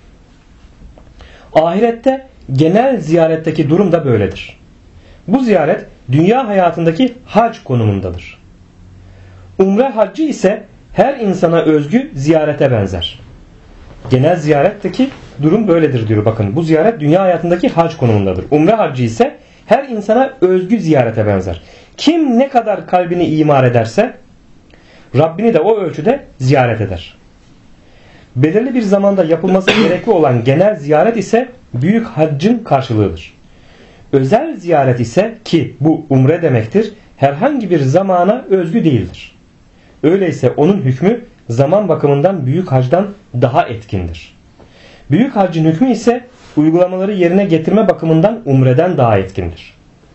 Ahirette genel ziyaretteki durum da böyledir. Bu ziyaret dünya hayatındaki hac konumundadır. Umre haccı ise her insana özgü ziyarete benzer. Genel ziyaretteki durum böyledir diyor. Bakın bu ziyaret dünya hayatındaki hac konumundadır. Umre haccı ise her insana özgü ziyarete benzer. Kim ne kadar kalbini imar ederse Rabbini de o ölçüde ziyaret eder. Belirli bir zamanda yapılması gerekli olan genel ziyaret ise büyük haccın karşılığıdır. Özel ziyaret ise ki bu umre demektir, herhangi bir zamana özgü değildir. Öyleyse onun hükmü zaman bakımından büyük hacdan daha etkindir. Büyük haccın hükmü ise uygulamaları yerine getirme bakımından umreden daha etkindir.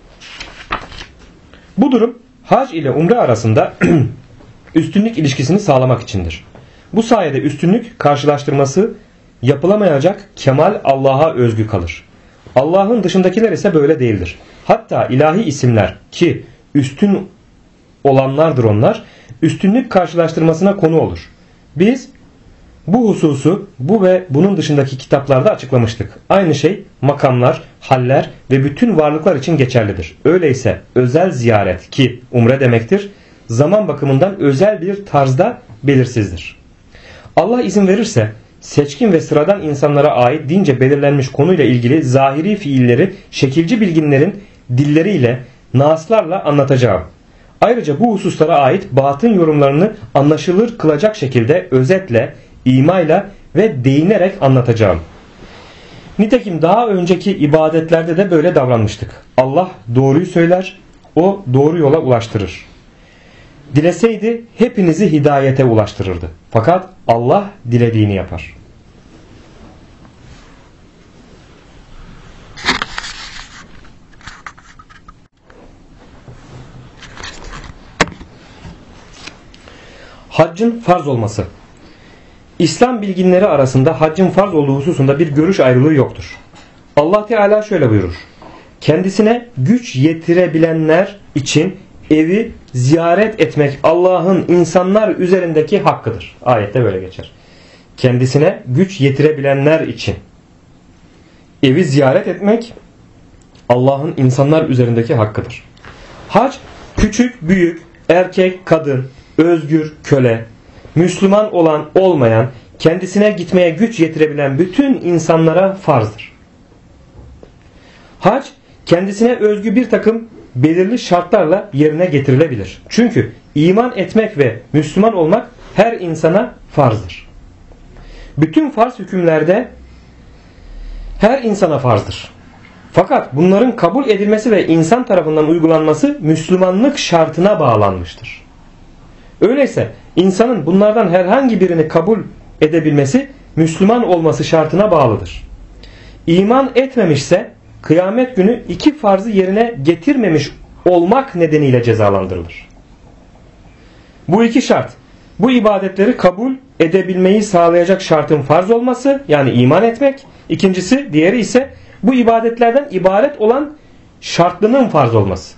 Bu durum hac ile umre arasında üstünlük ilişkisini sağlamak içindir. Bu sayede üstünlük karşılaştırması yapılamayacak kemal Allah'a özgü kalır. Allah'ın dışındakiler ise böyle değildir. Hatta ilahi isimler ki üstün olanlardır onlar, üstünlük karşılaştırmasına konu olur. Biz bu hususu bu ve bunun dışındaki kitaplarda açıklamıştık. Aynı şey makamlar, haller ve bütün varlıklar için geçerlidir. Öyleyse özel ziyaret ki umre demektir, zaman bakımından özel bir tarzda belirsizdir. Allah izin verirse seçkin ve sıradan insanlara ait dince belirlenmiş konuyla ilgili zahiri fiilleri şekilci bilginlerin dilleriyle, naslarla anlatacağım. Ayrıca bu hususlara ait batın yorumlarını anlaşılır kılacak şekilde özetle, imayla ve değinerek anlatacağım. Nitekim daha önceki ibadetlerde de böyle davranmıştık. Allah doğruyu söyler, o doğru yola ulaştırır. Dileseydi hepinizi hidayete ulaştırırdı. Fakat Allah dilediğini yapar. Haccın farz olması. İslam bilginleri arasında haccın farz olduğu hususunda bir görüş ayrılığı yoktur. Allah Teala şöyle buyurur. Kendisine güç yetirebilenler için evi ziyaret etmek Allah'ın insanlar üzerindeki hakkıdır. Ayette böyle geçer. Kendisine güç yetirebilenler için evi ziyaret etmek Allah'ın insanlar üzerindeki hakkıdır. Hac küçük, büyük, erkek, kadın, özgür, köle, Müslüman olan, olmayan, kendisine gitmeye güç yetirebilen bütün insanlara farzdır. Hac kendisine özgü bir takım belirli şartlarla yerine getirilebilir. Çünkü iman etmek ve Müslüman olmak her insana farzdır. Bütün farz hükümlerde her insana farzdır. Fakat bunların kabul edilmesi ve insan tarafından uygulanması Müslümanlık şartına bağlanmıştır. Öyleyse insanın bunlardan herhangi birini kabul edebilmesi Müslüman olması şartına bağlıdır. İman etmemişse kıyamet günü iki farzı yerine getirmemiş olmak nedeniyle cezalandırılır. Bu iki şart, bu ibadetleri kabul edebilmeyi sağlayacak şartın farz olması, yani iman etmek. İkincisi, diğeri ise bu ibadetlerden ibaret olan şartlının farz olması.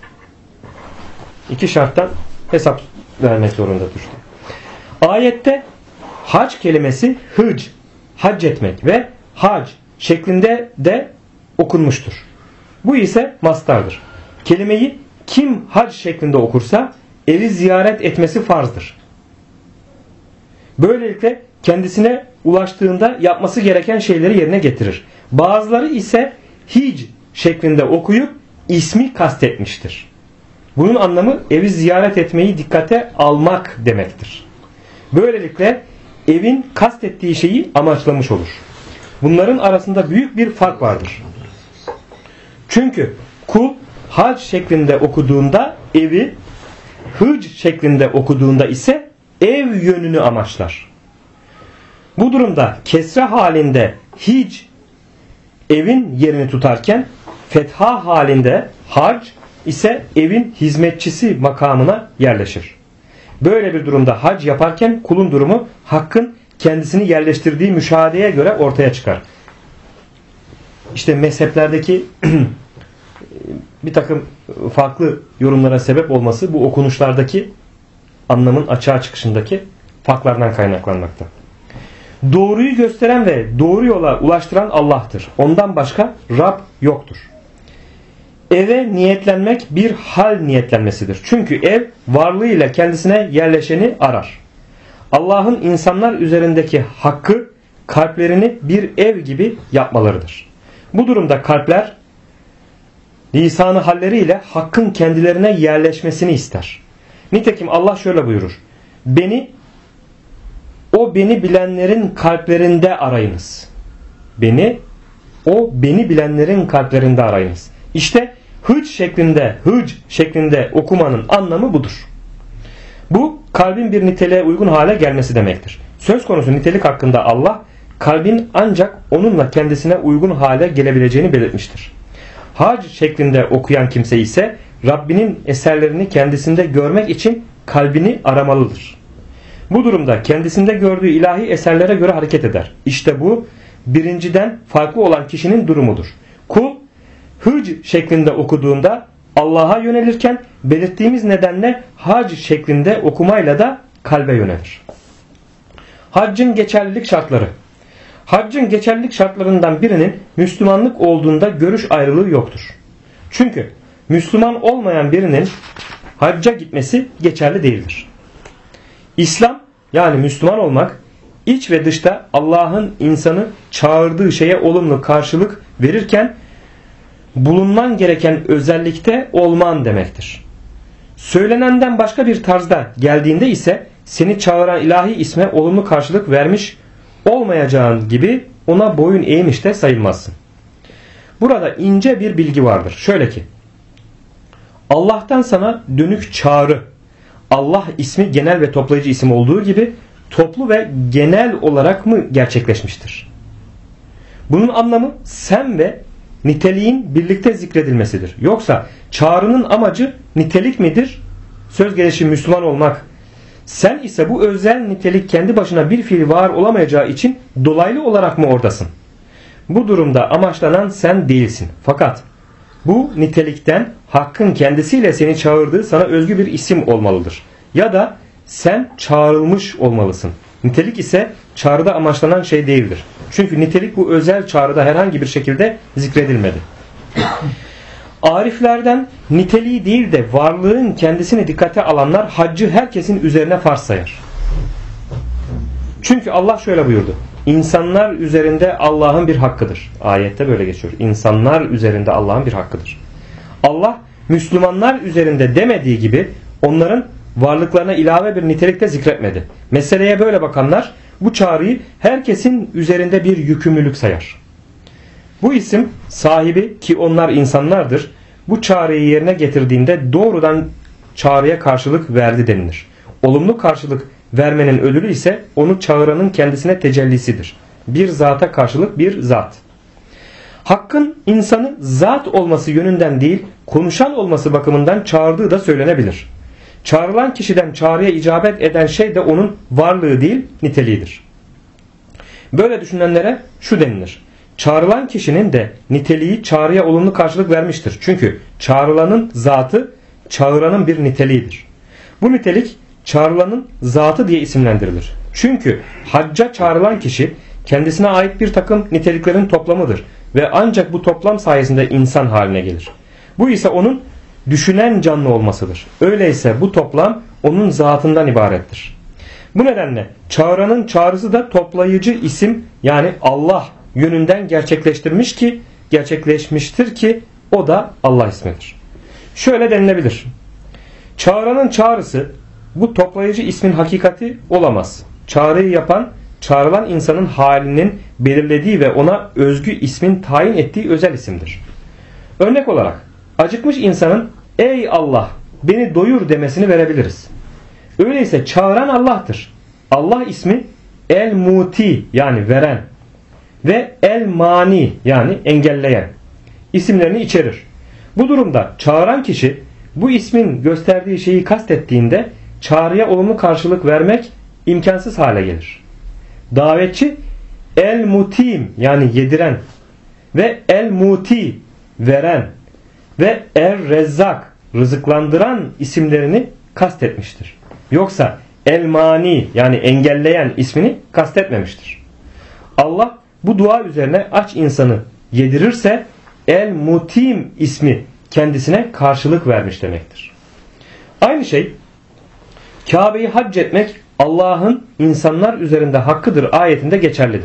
İki şarttan hesap vermek zorundadır. Ayette hac kelimesi hıc, hac etmek ve hac şeklinde de okunmuştur. Bu ise mastardır. Kelimeyi kim hac şeklinde okursa evi ziyaret etmesi farzdır. Böylelikle kendisine ulaştığında yapması gereken şeyleri yerine getirir. Bazıları ise hic şeklinde okuyup ismi kastetmiştir. Bunun anlamı evi ziyaret etmeyi dikkate almak demektir. Böylelikle evin kastettiği şeyi amaçlamış olur. Bunların arasında büyük bir fark vardır. Çünkü kul hac şeklinde okuduğunda evi, hıc şeklinde okuduğunda ise ev yönünü amaçlar. Bu durumda kesre halinde hic evin yerini tutarken fetha halinde hac ise evin hizmetçisi makamına yerleşir. Böyle bir durumda hac yaparken kulun durumu hakkın kendisini yerleştirdiği müşahedeye göre ortaya çıkar. İşte mezheplerdeki bir takım farklı yorumlara sebep olması bu okunuşlardaki anlamın açığa çıkışındaki farklardan kaynaklanmakta. Doğruyu gösteren ve doğru yola ulaştıran Allah'tır. Ondan başka Rab yoktur. Eve niyetlenmek bir hal niyetlenmesidir. Çünkü ev varlığıyla kendisine yerleşeni arar. Allah'ın insanlar üzerindeki hakkı kalplerini bir ev gibi yapmalarıdır. Bu durumda kalpler lisanı halleriyle hakkın kendilerine yerleşmesini ister. Nitekim Allah şöyle buyurur. Beni bilenlerin kalplerinde arayınız. Beni bilenlerin kalplerinde arayınız. İşte hıc şeklinde okumanın anlamı budur. Bu kalbin bir niteliğe uygun hale gelmesi demektir. Söz konusu nitelik hakkında Allah kalbin ancak onunla kendisine uygun hale gelebileceğini belirtmiştir. Hac şeklinde okuyan kimse ise Rabbinin eserlerini kendisinde görmek için kalbini aramalıdır. Bu durumda kendisinde gördüğü ilahi eserlere göre hareket eder. İşte bu birinciden farklı olan kişinin durumudur. Kul hıc şeklinde okuduğunda Allah'a yönelirken belirttiğimiz nedenle hac şeklinde okumayla da kalbe yönelir. Haccın geçerlilik şartları. Haccın geçerlilik şartlarından birinin Müslümanlık olduğunda görüş ayrılığı yoktur. Çünkü Müslüman olmayan birinin hacca gitmesi geçerli değildir. İslam yani Müslüman olmak iç ve dışta Allah'ın insanı çağırdığı şeye olumlu karşılık verirken bulunman gereken özellikte olman demektir. Söylenenden başka bir tarzda geldiğinde ise seni çağıran ilahi isme olumlu karşılık vermiş olmayacağın gibi ona boyun eğmiş de sayılmazsın. Burada ince bir bilgi vardır. Şöyle ki Allah'tan sana dönük çağrı, Allah ismi genel ve toplayıcı isim olduğu gibi toplu ve genel olarak mı gerçekleşmiştir? Bunun anlamı sen ve niteliğin birlikte zikredilmesidir. Yoksa çağrının amacı nitelik midir? Söz gelişi Müslüman olmak. Sen ise bu özel nitelik kendi başına bir fiil var olamayacağı için dolaylı olarak mı oradasın? Bu durumda amaçlanan sen değilsin. Fakat bu nitelikten hakkın kendisiyle seni çağırdığı sana özgü bir isim olmalıdır. Ya da sen çağrılmış olmalısın. Nitelik ise çağrıda amaçlanan şey değildir. Çünkü nitelik bu özel çağrıda herhangi bir şekilde zikredilmedi. Ariflerden niteliği değil de varlığın kendisini dikkate alanlar haccı herkesin üzerine farz sayar. Çünkü Allah şöyle buyurdu. İnsanlar üzerinde Allah'ın bir hakkıdır. Ayette böyle geçiyor. İnsanlar üzerinde Allah'ın bir hakkıdır. Allah Müslümanlar üzerinde demediği gibi onların varlıklarına ilave bir nitelikte zikretmedi. Meseleye böyle bakanlar bu çağrıyı herkesin üzerinde bir yükümlülük sayar. Bu isim sahibi ki onlar insanlardır bu çağrıyı yerine getirdiğinde doğrudan çağrıya karşılık verdi denilir. Olumlu karşılık vermenin ödülü ise onu çağıranın kendisine tecellisidir. Bir zata karşılık bir zat. Hakkın insanı zat olması yönünden değil konuşan olması bakımından çağırdığı da söylenebilir. Çağrılan kişiden çağrıya icabet eden şey de onun varlığı değil niteliğidir. Böyle düşünenlere şu denilir. Çağrılan kişinin de niteliği çağrıya olumlu karşılık vermiştir. Çünkü çağrılanın zatı çağıranın bir niteliğidir. Bu nitelik çağrılanın zatı diye isimlendirilir. Çünkü hacca çağrılan kişi kendisine ait bir takım niteliklerin toplamıdır ve ancak bu toplam sayesinde insan haline gelir. Bu ise onun düşünen canlı olmasıdır. Öyleyse bu toplam onun zatından ibarettir. Bu nedenle çağıranın çağrısı da toplayıcı isim yani Allah yönünden gerçekleşmiştir ki o da Allah ismidir. Şöyle denilebilir. Çağıranın çağrısı bu toplayıcı ismin hakikati olamaz. Çağrıyı yapan çağrılan insanın halinin belirlediği ve ona özgü ismin tayin ettiği özel isimdir. Örnek olarak acıkmış insanın ey Allah beni doyur demesini verebiliriz. Öyleyse çağıran Allah'tır. Allah ismi El-Muti yani veren ve El-Mani yani engelleyen isimlerini içerir. Bu durumda çağıran kişi bu ismin gösterdiği şeyi kastettiğinde çağrıya olumlu karşılık vermek imkansız hale gelir. Davetçi El-Mutim yani yediren ve El-Muti veren ve Er-Rezzak rızıklandıran isimlerini kastetmiştir. Yoksa El-Mani yani engelleyen ismini kastetmemiştir. Allah bu dua üzerine aç insanı yedirirse El-Mutim ismi kendisine karşılık vermiş demektir. Aynı şey Kabe'yi hac etmek Allah'ın insanlar üzerinde hakkıdır ayetinde geçerlidir.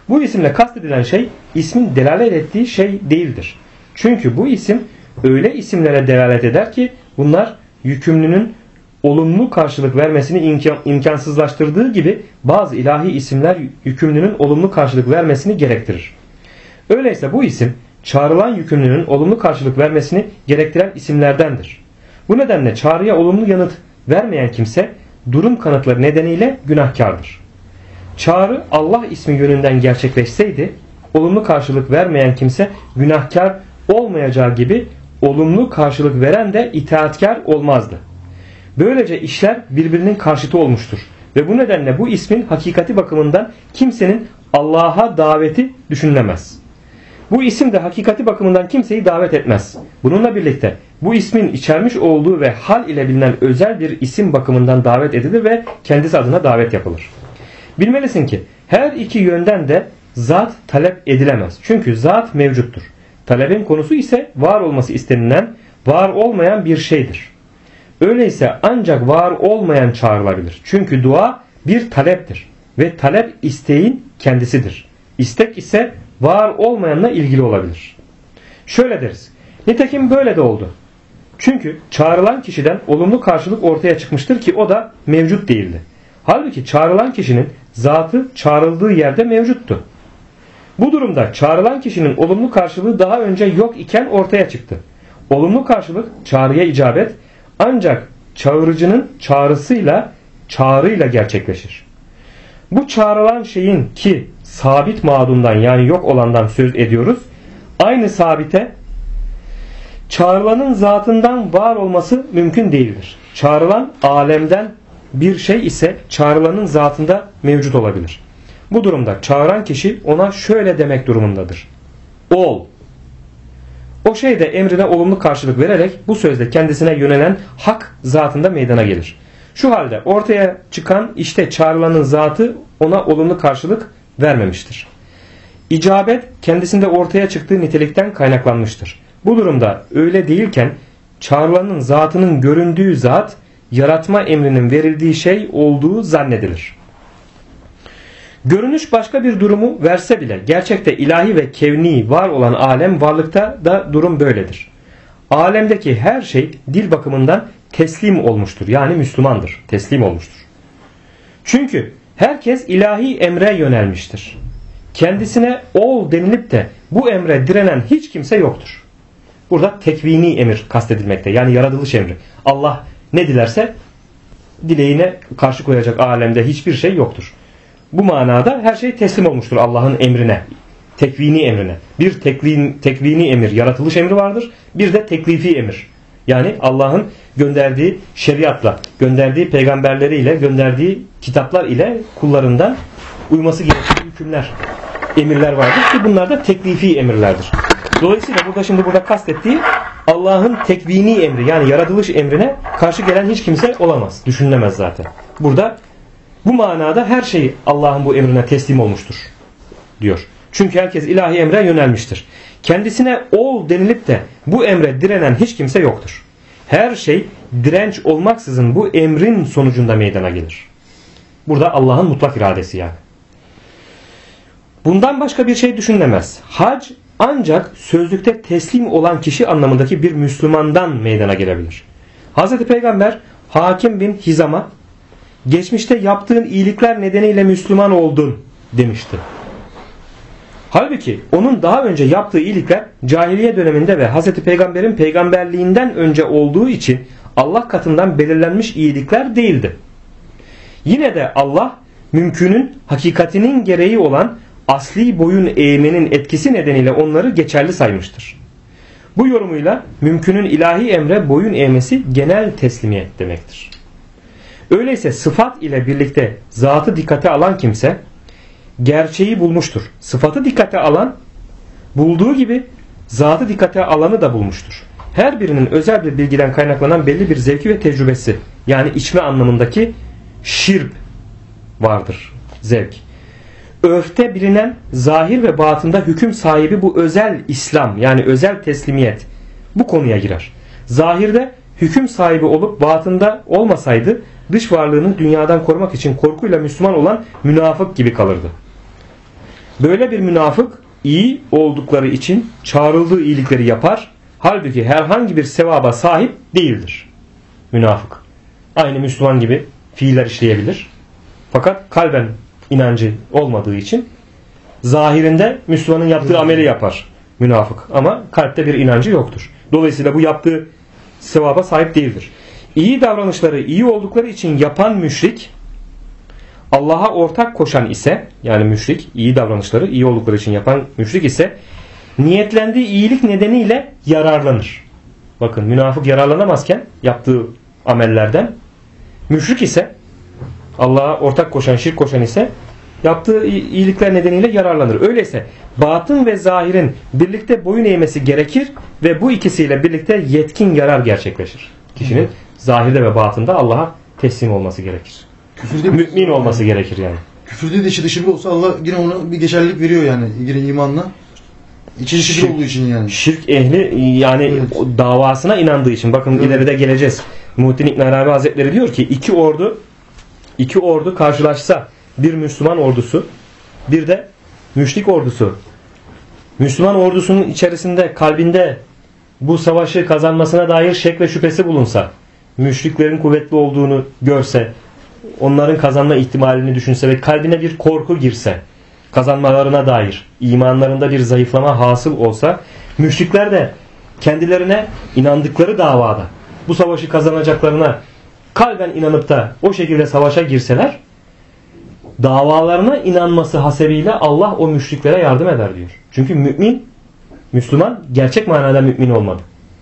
Bu isimle kastedilen şey ismin delalet ettiği şey değildir. Çünkü bu isim öyle isimlere delalet eder ki bunlar yükümlünün olumlu karşılık vermesini imkansızlaştırdığı gibi bazı ilahi isimler yükümlünün olumlu karşılık vermesini gerektirir. Öyleyse bu isim çağrılan yükümlünün olumlu karşılık vermesini gerektiren isimlerdendir. Bu nedenle çağrıya olumlu yanıt vermeyen kimse durum kanıtları nedeniyle günahkardır. Çağrı Allah ismi yönünden gerçekleşseydi olumlu karşılık vermeyen kimse günahkar olmayacağı gibi olumlu karşılık veren de itaatkar olmazdı. Böylece işler birbirinin karşıtı olmuştur ve bu nedenle bu ismin hakikati bakımından kimsenin Allah'a daveti düşünülemez. Bu isim de hakikati bakımından kimseyi davet etmez. Bununla birlikte bu ismin içermiş olduğu ve hal ile bilinen özel bir isim bakımından davet edilir ve kendisi adına davet yapılır. Bilmelisin ki her iki yönden de zat talep edilemez. Çünkü zat mevcuttur. Talebin konusu ise var olması istenilen, var olmayan bir şeydir. Öyleyse ancak var olmayan çağrılabilir. Çünkü dua bir taleptir ve talep isteğin kendisidir. İstek ise var olmayanla ilgili olabilir. Şöyle deriz. Nitekim böyle de oldu. Çünkü çağrılan kişiden olumlu karşılık ortaya çıkmıştır ki o da mevcut değildi. Halbuki çağrılan kişinin zatı çağrıldığı yerde mevcuttu. Bu durumda çağrılan kişinin olumlu karşılığı daha önce yok iken ortaya çıktı. Olumlu karşılık çağrıya icabet ancak çağırıcının çağrıyla gerçekleşir. Bu çağrılan şeyin ki sabit mağdundan yani yok olandan söz ediyoruz. Aynı sabite çağrılanın zatından var olması mümkün değildir. Çağrılan alemden bir şey ise çağrılanın zatında mevcut olabilir. Bu durumda çağıran kişi ona şöyle demek durumundadır. Ol. O şey de emrine olumlu karşılık vererek bu sözde kendisine yönelen hak zatında meydana gelir. Şu halde ortaya çıkan işte çağrılanın zatı ona olumlu karşılık vermemiştir. İcabet kendisinde ortaya çıktığı nitelikten kaynaklanmıştır. Bu durumda öyle değilken çağrılanın zatının göründüğü zat yaratma emrinin verildiği şey olduğu zannedilir. Görünüş başka bir durumu verse bile gerçekte ilahi ve kevni var olan alem varlıkta da durum böyledir. Alemdeki her şey dil bakımından teslim olmuştur. Yani Müslümandır. Teslim olmuştur. Çünkü herkes ilahi emre yönelmiştir. Kendisine ol denilip de bu emre direnen hiç kimse yoktur. Burada tekvini emir kastedilmekte. Yani yaratılış emri. Allah ne dilerse dileğine karşı koyacak alemde hiçbir şey yoktur. Bu manada her şey teslim olmuştur Allah'ın emrine. Tekvini emrine. Bir tekvini emir, yaratılış emri vardır. Bir de teklifi emir. Yani Allah'ın gönderdiği şeriatla, gönderdiği peygamberleriyle, gönderdiği kitaplar ile kullarından uyması gereken hükümler, emirler vardır ki bunlar da teklifi emirlerdir. Dolayısıyla burada kastettiği Allah'ın tekvini emri yani yaratılış emrine karşı gelen hiç kimse olamaz. Düşünülemez zaten. Burada bu manada her şey Allah'ın bu emrine teslim olmuştur diyor. Çünkü herkes ilahi emre yönelmiştir. Kendisine ol denilip de bu emre direnen hiç kimse yoktur. Her şey direnç olmaksızın bu emrin sonucunda meydana gelir. Burada Allah'ın mutlak iradesi yani. Bundan başka bir şey düşünülemez. Hac ancak sözlükte teslim olan kişi anlamındaki bir Müslümandan meydana gelebilir. Hz. Peygamber Hakim bin Hizam'a geçmişte yaptığın iyilikler nedeniyle Müslüman oldun demişti. Halbuki onun daha önce yaptığı iyilikler cahiliye döneminde ve Hz. Peygamber'in peygamberliğinden önce olduğu için Allah katından belirlenmiş iyilikler değildi. Yine de Allah mümkünün hakikatinin gereği olan asli boyun eğmenin etkisi nedeniyle onları geçerli saymıştır. Bu yorumuyla mümkünün ilahi emre boyun eğmesi genel teslimiyet demektir. Öyleyse sıfat ile birlikte zatı dikkate alan kimse gerçeği bulmuştur. Sıfatı dikkate alan bulduğu gibi zatı dikkate alanı da bulmuştur. Her birinin özel bir bilgiden kaynaklanan belli bir zevki ve tecrübesi yani içme anlamındaki şirb vardır. Zevk. Örfte bilinen zahir ve batında hüküm sahibi bu özel İslam yani özel teslimiyet bu konuya girer. Zahirde hüküm sahibi olup batında olmasaydı dış varlığını dünyadan korumak için korkuyla Müslüman olan münafık gibi kalırdı. Böyle bir münafık iyi oldukları için çağrıldığı iyilikleri yapar. Halbuki herhangi bir sevaba sahip değildir. Münafık. Aynı Müslüman gibi fiiller işleyebilir. Fakat kalben inancı olmadığı için zahirinde Müslümanın yaptığı ameli yapar münafık. Ama kalpte bir inancı yoktur. Dolayısıyla bu yaptığı sevaba sahip değildir. İyi davranışları iyi oldukları için yapan müşrik, Allah'a ortak koşan ise, yani müşrik iyi davranışları iyi oldukları için yapan müşrik ise niyetlendiği iyilik nedeniyle yararlanır. Bakın, münafık yararlanamazken yaptığı amellerden, müşrik ise, Allah'a ortak koşan, şirk koşan ise yaptığı iyilikler nedeniyle yararlanır. Öyleyse batın ve zahirin birlikte boyun eğmesi gerekir ve bu ikisiyle birlikte yetkin yarar gerçekleşir. Kişinin zahirde ve batında Allah'a teslim olması gerekir. Küfürde Mümin olması gerekir yani. Küfürde de içi dışı bir olsa Allah yine ona bir geçerlilik veriyor yani. Yine imanla. İçi dışı bir olduğu için yani. Şirk ehli yani evet, davasına inandığı için. Bakın evet, ileride geleceğiz. Muhittin İbn Arabi Hazretleri diyor ki iki ordu karşılaşsa, bir Müslüman ordusu bir de müşrik ordusu. Müslüman ordusunun içerisinde, kalbinde bu savaşı kazanmasına dair şek ve şüphesi bulunsa, müşriklerin kuvvetli olduğunu görse, onların kazanma ihtimalini düşünse ve kalbine bir korku girse, kazanmalarına dair imanlarında bir zayıflama hasıl olsa, müşrikler de kendilerine inandıkları davada bu savaşı kazanacaklarına kalben inanıp da o şekilde savaşa girseler, davalarına inanması hasebiyle Allah o müşriklere yardım eder diyor. Çünkü Müslüman gerçek manada mümin olmadı.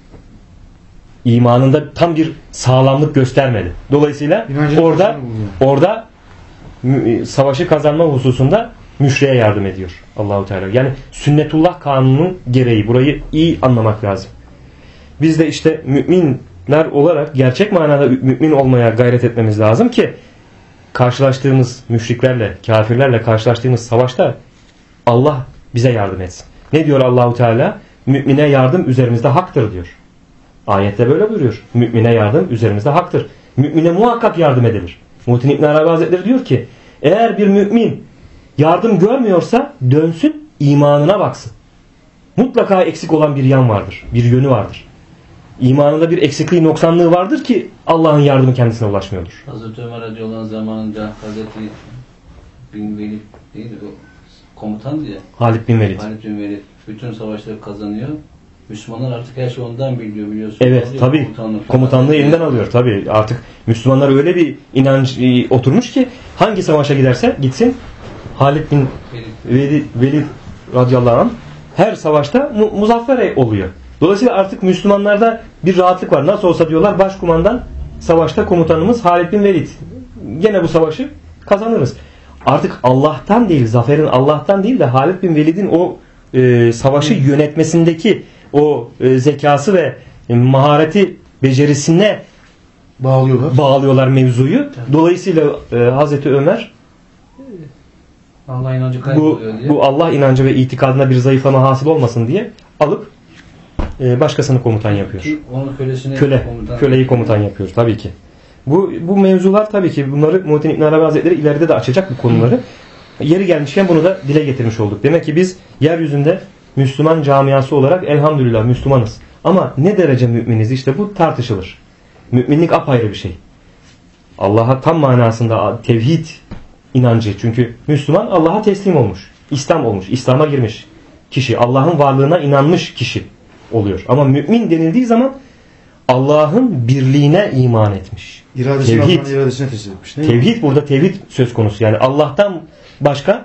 İmanında tam bir sağlamlık göstermedi. Dolayısıyla orada savaşı kazanma hususunda müşriğe yardım ediyor Allahu Teala. Yani sünnetullah kanunun gereği. Burayı iyi anlamak lazım. Biz de işte müminler olarak gerçek manada mümin olmaya gayret etmemiz lazım ki karşılaştığımız müşriklerle, kafirlerle karşılaştığımız savaşta Allah bize yardım etsin. Ne diyor Allahu Teala? Mümine yardım üzerimizde haktır diyor. Ayette böyle buyuruyor. Mümine yardım üzerimizde haktır. Mümine muhakkak yardım edilir. Muhittin İbn Arabi Hazretleri diyor ki, eğer bir mümin yardım görmüyorsa dönsün, imanına baksın. Mutlaka eksik olan bir yan vardır. Bir yönü vardır. İmanında bir eksikliği, noksanlığı vardır ki Allah'ın yardımı kendisine ulaşmıyordur. Hazreti Ömer radıyallahu anh zamanında Hazreti bin Velid değil o komutan diye. Halid bin Velid. Halid bin Velid bütün savaşları kazanıyor. Müslümanlar artık her şey ondan biliyorsun. Evet, tabii. Komutanlığı elinden alıyor. Tabii artık Müslümanlar öyle bir inanç oturmuş ki hangi savaşa giderse gitsin Halid bin Velid radıyallahu anh her savaşta muzaffer oluyor. Dolayısıyla artık Müslümanlarda bir rahatlık var. Nasıl olsa diyorlar, başkumandan savaşta komutanımız Halid bin Velid. Gene bu savaşı kazanırız. Artık Allah'tan değil, zaferin Allah'tan değil de Halid bin Velid'in o savaşı yönetmesindeki o zekası ve mahareti, becerisine bağlıyorlar mevzuyu. Dolayısıyla Hazreti Ömer Allah inancı kayboluyor diye. Bu Allah inancı ve itikadına bir zayıflama hasıl olmasın diye alıp başkasını komutan yapıyor. Onun köleyi komutan yapıyor tabii ki. Bu mevzular tabii ki, bunları Muhittin İbn Arabi Hazretleri ileride de açacak bu konuları. Yeri gelmişken bunu da dile getirmiş olduk. Demek ki biz yeryüzünde Müslüman camiası olarak elhamdülillah Müslümanız. Ama ne derece müminiz, işte bu tartışılır. Müminlik apayrı bir şey. Allah'a tam manasında tevhid inancı. Çünkü Müslüman Allah'a teslim olmuş. İslam olmuş. İslam'a girmiş kişi. Allah'ın varlığına inanmış kişi oluyor. Ama mümin denildiği zaman Allah'ın birliğine iman etmiş. İradesine teslim etmiş. Tevhid, burada tevhid söz konusu. Yani Allah'tan başka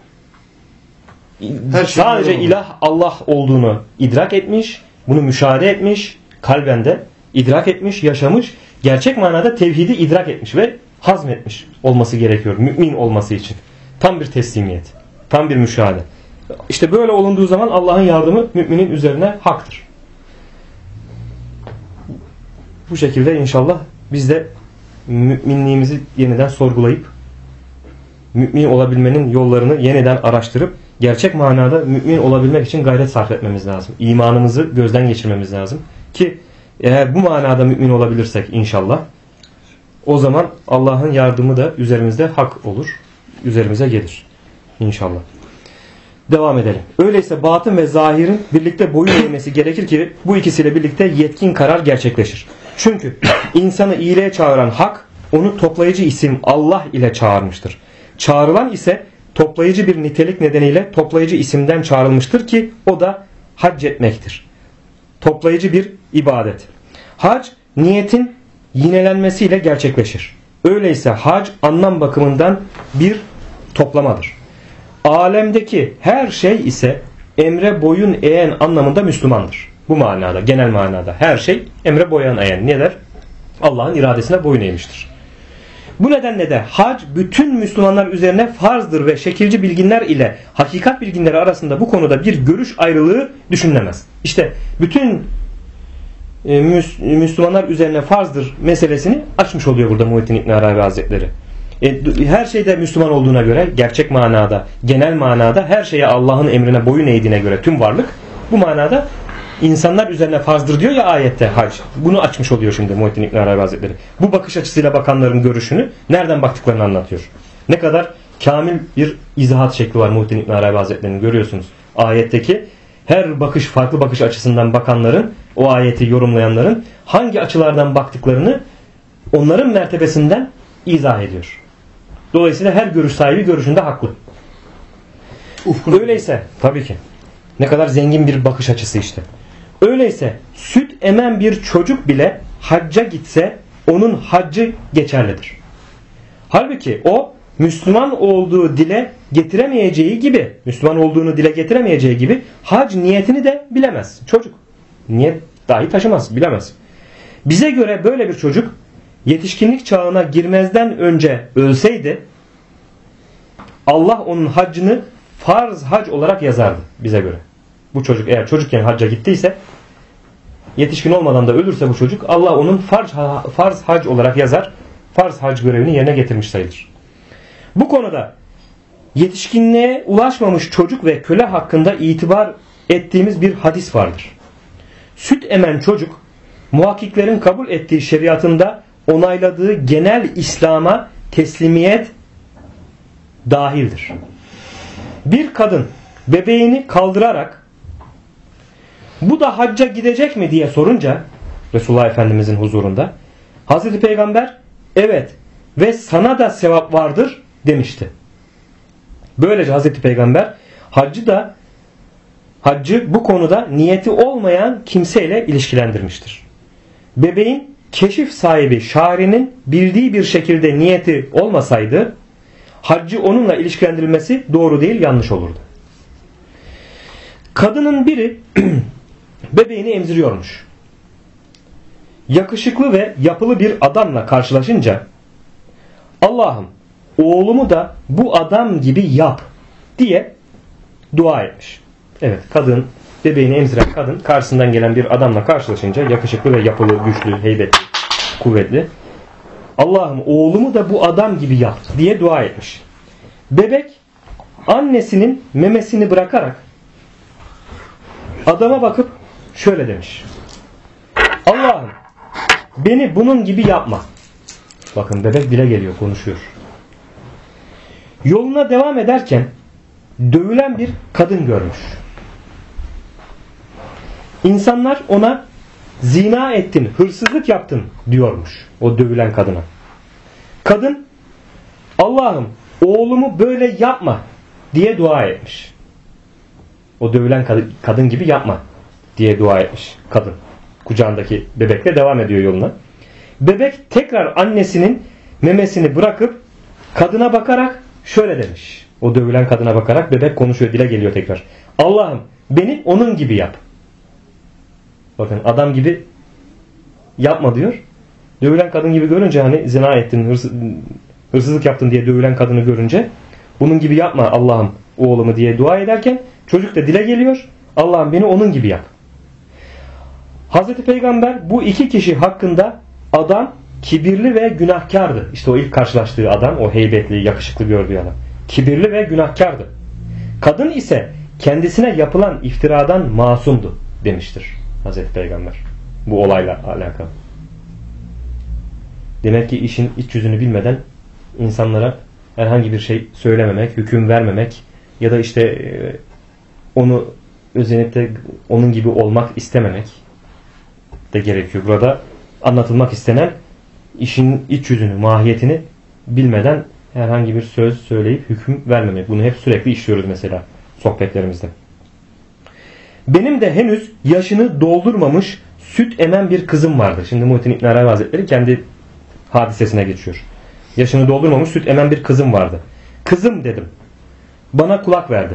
sadece ilah Allah olduğunu idrak etmiş, bunu müşahede etmiş, kalbende idrak etmiş, yaşamış, gerçek manada tevhidi idrak etmiş ve hazmetmiş olması gerekiyor mümin olması için. Tam bir teslimiyet, tam bir müşahede. İşte böyle olunduğu zaman Allah'ın yardımı müminin üzerine haktır. Bu şekilde inşallah biz de müminliğimizi yeniden sorgulayıp mümin olabilmenin yollarını yeniden araştırıp gerçek manada mümin olabilmek için gayret sarf etmemiz lazım. İmanımızı gözden geçirmemiz lazım. Ki eğer bu manada mümin olabilirsek inşallah, o zaman Allah'ın yardımı da üzerimizde hak olur. Üzerimize gelir. İnşallah. Devam edelim. Öyleyse batın ve zahirin birlikte boyun eğmesi gerekir ki bu ikisiyle birlikte yetkin karar gerçekleşir. Çünkü insanı iyiliğe çağıran hak onu toplayıcı isim Allah ile çağırmıştır. Çağrılan ise toplayıcı bir nitelik nedeniyle toplayıcı isimden çağrılmıştır ki o da hac etmektir. Toplayıcı bir ibadet. Hac niyetin yinelenmesiyle gerçekleşir. Öyleyse hac anlam bakımından bir toplamadır. Alemdeki her şey ise emre boyun eğen anlamında Müslümandır. Bu manada, genel manada her şey emre boyun eğen. Ne der? Allah'ın iradesine boyun eğmiştir. Bu nedenle de hac bütün Müslümanlar üzerine farzdır ve şekilci bilginler ile hakikat bilginleri arasında bu konuda bir görüş ayrılığı düşünülemez. İşte bütün Müslümanlar üzerine farzdır meselesini açmış oluyor burada Muhittin İbn Arabi Hazretleri. Her şeyde Müslüman olduğuna göre gerçek manada, genel manada her şeye Allah'ın emrine boyun eğdiğine göre tüm varlık bu manada insanlar üzerine farzdır diyor ya ayette hac. Bunu açmış oluyor şimdi Muhittin İbn Arabi Hazretleri. Bu bakış açısıyla bakanların görüşünü nereden baktıklarını anlatıyor. Ne kadar kamil bir izahat şekli var Muhittin İbn Arabi Hazretleri'nin, görüyorsunuz. Ayetteki her bakış farklı bakış açısından bakanların, o ayeti yorumlayanların hangi açılardan baktıklarını onların mertebesinden izah ediyor. Dolayısıyla her görüş sahibi görüşünde haklı. Öyleyse tabii ki ne kadar zengin bir bakış açısı işte. Öyleyse süt emen bir çocuk bile hacca gitse onun haccı geçerlidir. Halbuki o Müslüman olduğu dile getiremeyeceği gibi, Müslüman olduğunu dile getiremeyeceği gibi hac niyetini de bilemez. Çocuk niyet dahi taşımaz, bilemez. Bize göre böyle bir çocuk yetişkinlik çağına girmezden önce ölseydi Allah onun haccını farz hac olarak yazardı bize göre. Bu çocuk eğer çocukken hacca gittiyse, yetişkin olmadan da ölürse bu çocuk, Allah onun farz hac olarak yazar. Farz hac görevini yerine getirmiş sayılır. Bu konuda yetişkinliğe ulaşmamış çocuk ve köle hakkında itibar ettiğimiz bir hadis vardır. Süt emen çocuk muhakkiklerin kabul ettiği şeriatında onayladığı genel İslam'a teslimiyet dahildir. Bir kadın bebeğini kaldırarak bu da hacca gidecek mi diye sorunca Resulullah Efendimizin huzurunda Hazreti Peygamber evet ve sana da sevap vardır demişti. Böylece Hazreti Peygamber haccı bu konuda niyeti olmayan kimseyle ilişkilendirmiştir. Bebeğin keşif sahibi şairinin bildiği bir şekilde niyeti olmasaydı haccı onunla ilişkilendirilmesi doğru değil, yanlış olurdu. Kadının biri bebeğini emziriyormuş. Yakışıklı ve yapılı bir adamla karşılaşınca Allah'ım oğlumu da bu adam gibi yap diye dua etmiş. Evet, kadın, bebeğini emziren kadın karşısından gelen bir adamla karşılaşınca yakışıklı ve yapılı, güçlü, heybetli, kuvvetli, Allah'ım oğlumu da bu adam gibi yap diye dua etmiş. Bebek annesinin memesini bırakarak adama bakıp şöyle demiş: Allah'ım beni bunun gibi yapma. Bakın bebek dile geliyor, konuşuyor. Yoluna devam ederken dövülen bir kadın görmüş. İnsanlar ona zina ettin, hırsızlık yaptın diyormuş o dövülen kadına. Kadın Allah'ım oğlumu böyle yapma diye dua etmiş. O dövülen kadın gibi yapma diye dua etmiş kadın. Kucağındaki bebekle devam ediyor yoluna. Bebek tekrar annesinin memesini bırakıp kadına bakarak şöyle demiş. O dövülen kadına bakarak bebek konuşuyor, dile geliyor tekrar. Allah'ım beni onun gibi yap. Bakın adam gibi yapma diyor. Dövülen kadın gibi görünce, hani zina ettin, hırsızlık yaptın diye dövülen kadını görünce bunun gibi yapma Allah'ım oğlumu diye dua ederken çocuk da dile geliyor. Allah'ım beni onun gibi yap. Hazreti Peygamber bu iki kişi hakkında adam kibirli ve günahkardı. İşte o ilk karşılaştığı adam, o heybetli, yakışıklı gördüğü adam. Kibirli ve günahkardı. Kadın ise kendisine yapılan iftiradan masumdu demiştir Hazreti Peygamber. Bu olayla alakalı. Demek ki işin iç yüzünü bilmeden insanlara herhangi bir şey söylememek, hüküm vermemek ya da işte onu özenip de onun gibi olmak istememek de gerekiyor. Burada anlatılmak istenen işin iç yüzünü, mahiyetini bilmeden herhangi bir söz söyleyip hüküm vermemek. Bunu hep sürekli işliyoruz mesela sohbetlerimizde. Benim de henüz yaşını doldurmamış süt emen bir kızım vardı. Şimdi Muhittin İbn Arabi Hazretleri kendi hadisesine geçiyor. Yaşını doldurmamış süt emen bir kızım vardı. Kızım dedim. Bana kulak verdi.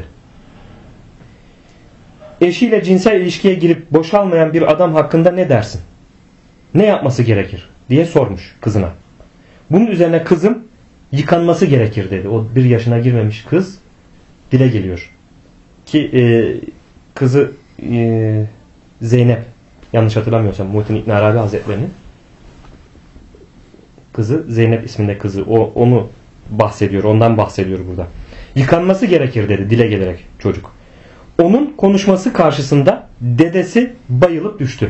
Eşiyle cinsel ilişkiye girip boşalmayan bir adam hakkında ne dersin? Ne yapması gerekir? Diye sormuş kızına. Bunun üzerine kızım yıkanması gerekir dedi. O 1 yaşına girmemiş kız dile geliyor. Ki kızı Zeynep, yanlış hatırlamıyorsam Muhittin İbn Arabi Hazretleri'nin kızı, Zeynep isminde kızı, onu bahsediyor, ondan bahsediyor burada. Yıkanması gerekir dedi dile gelerek çocuk. Onun konuşması karşısında dedesi bayılıp düştü.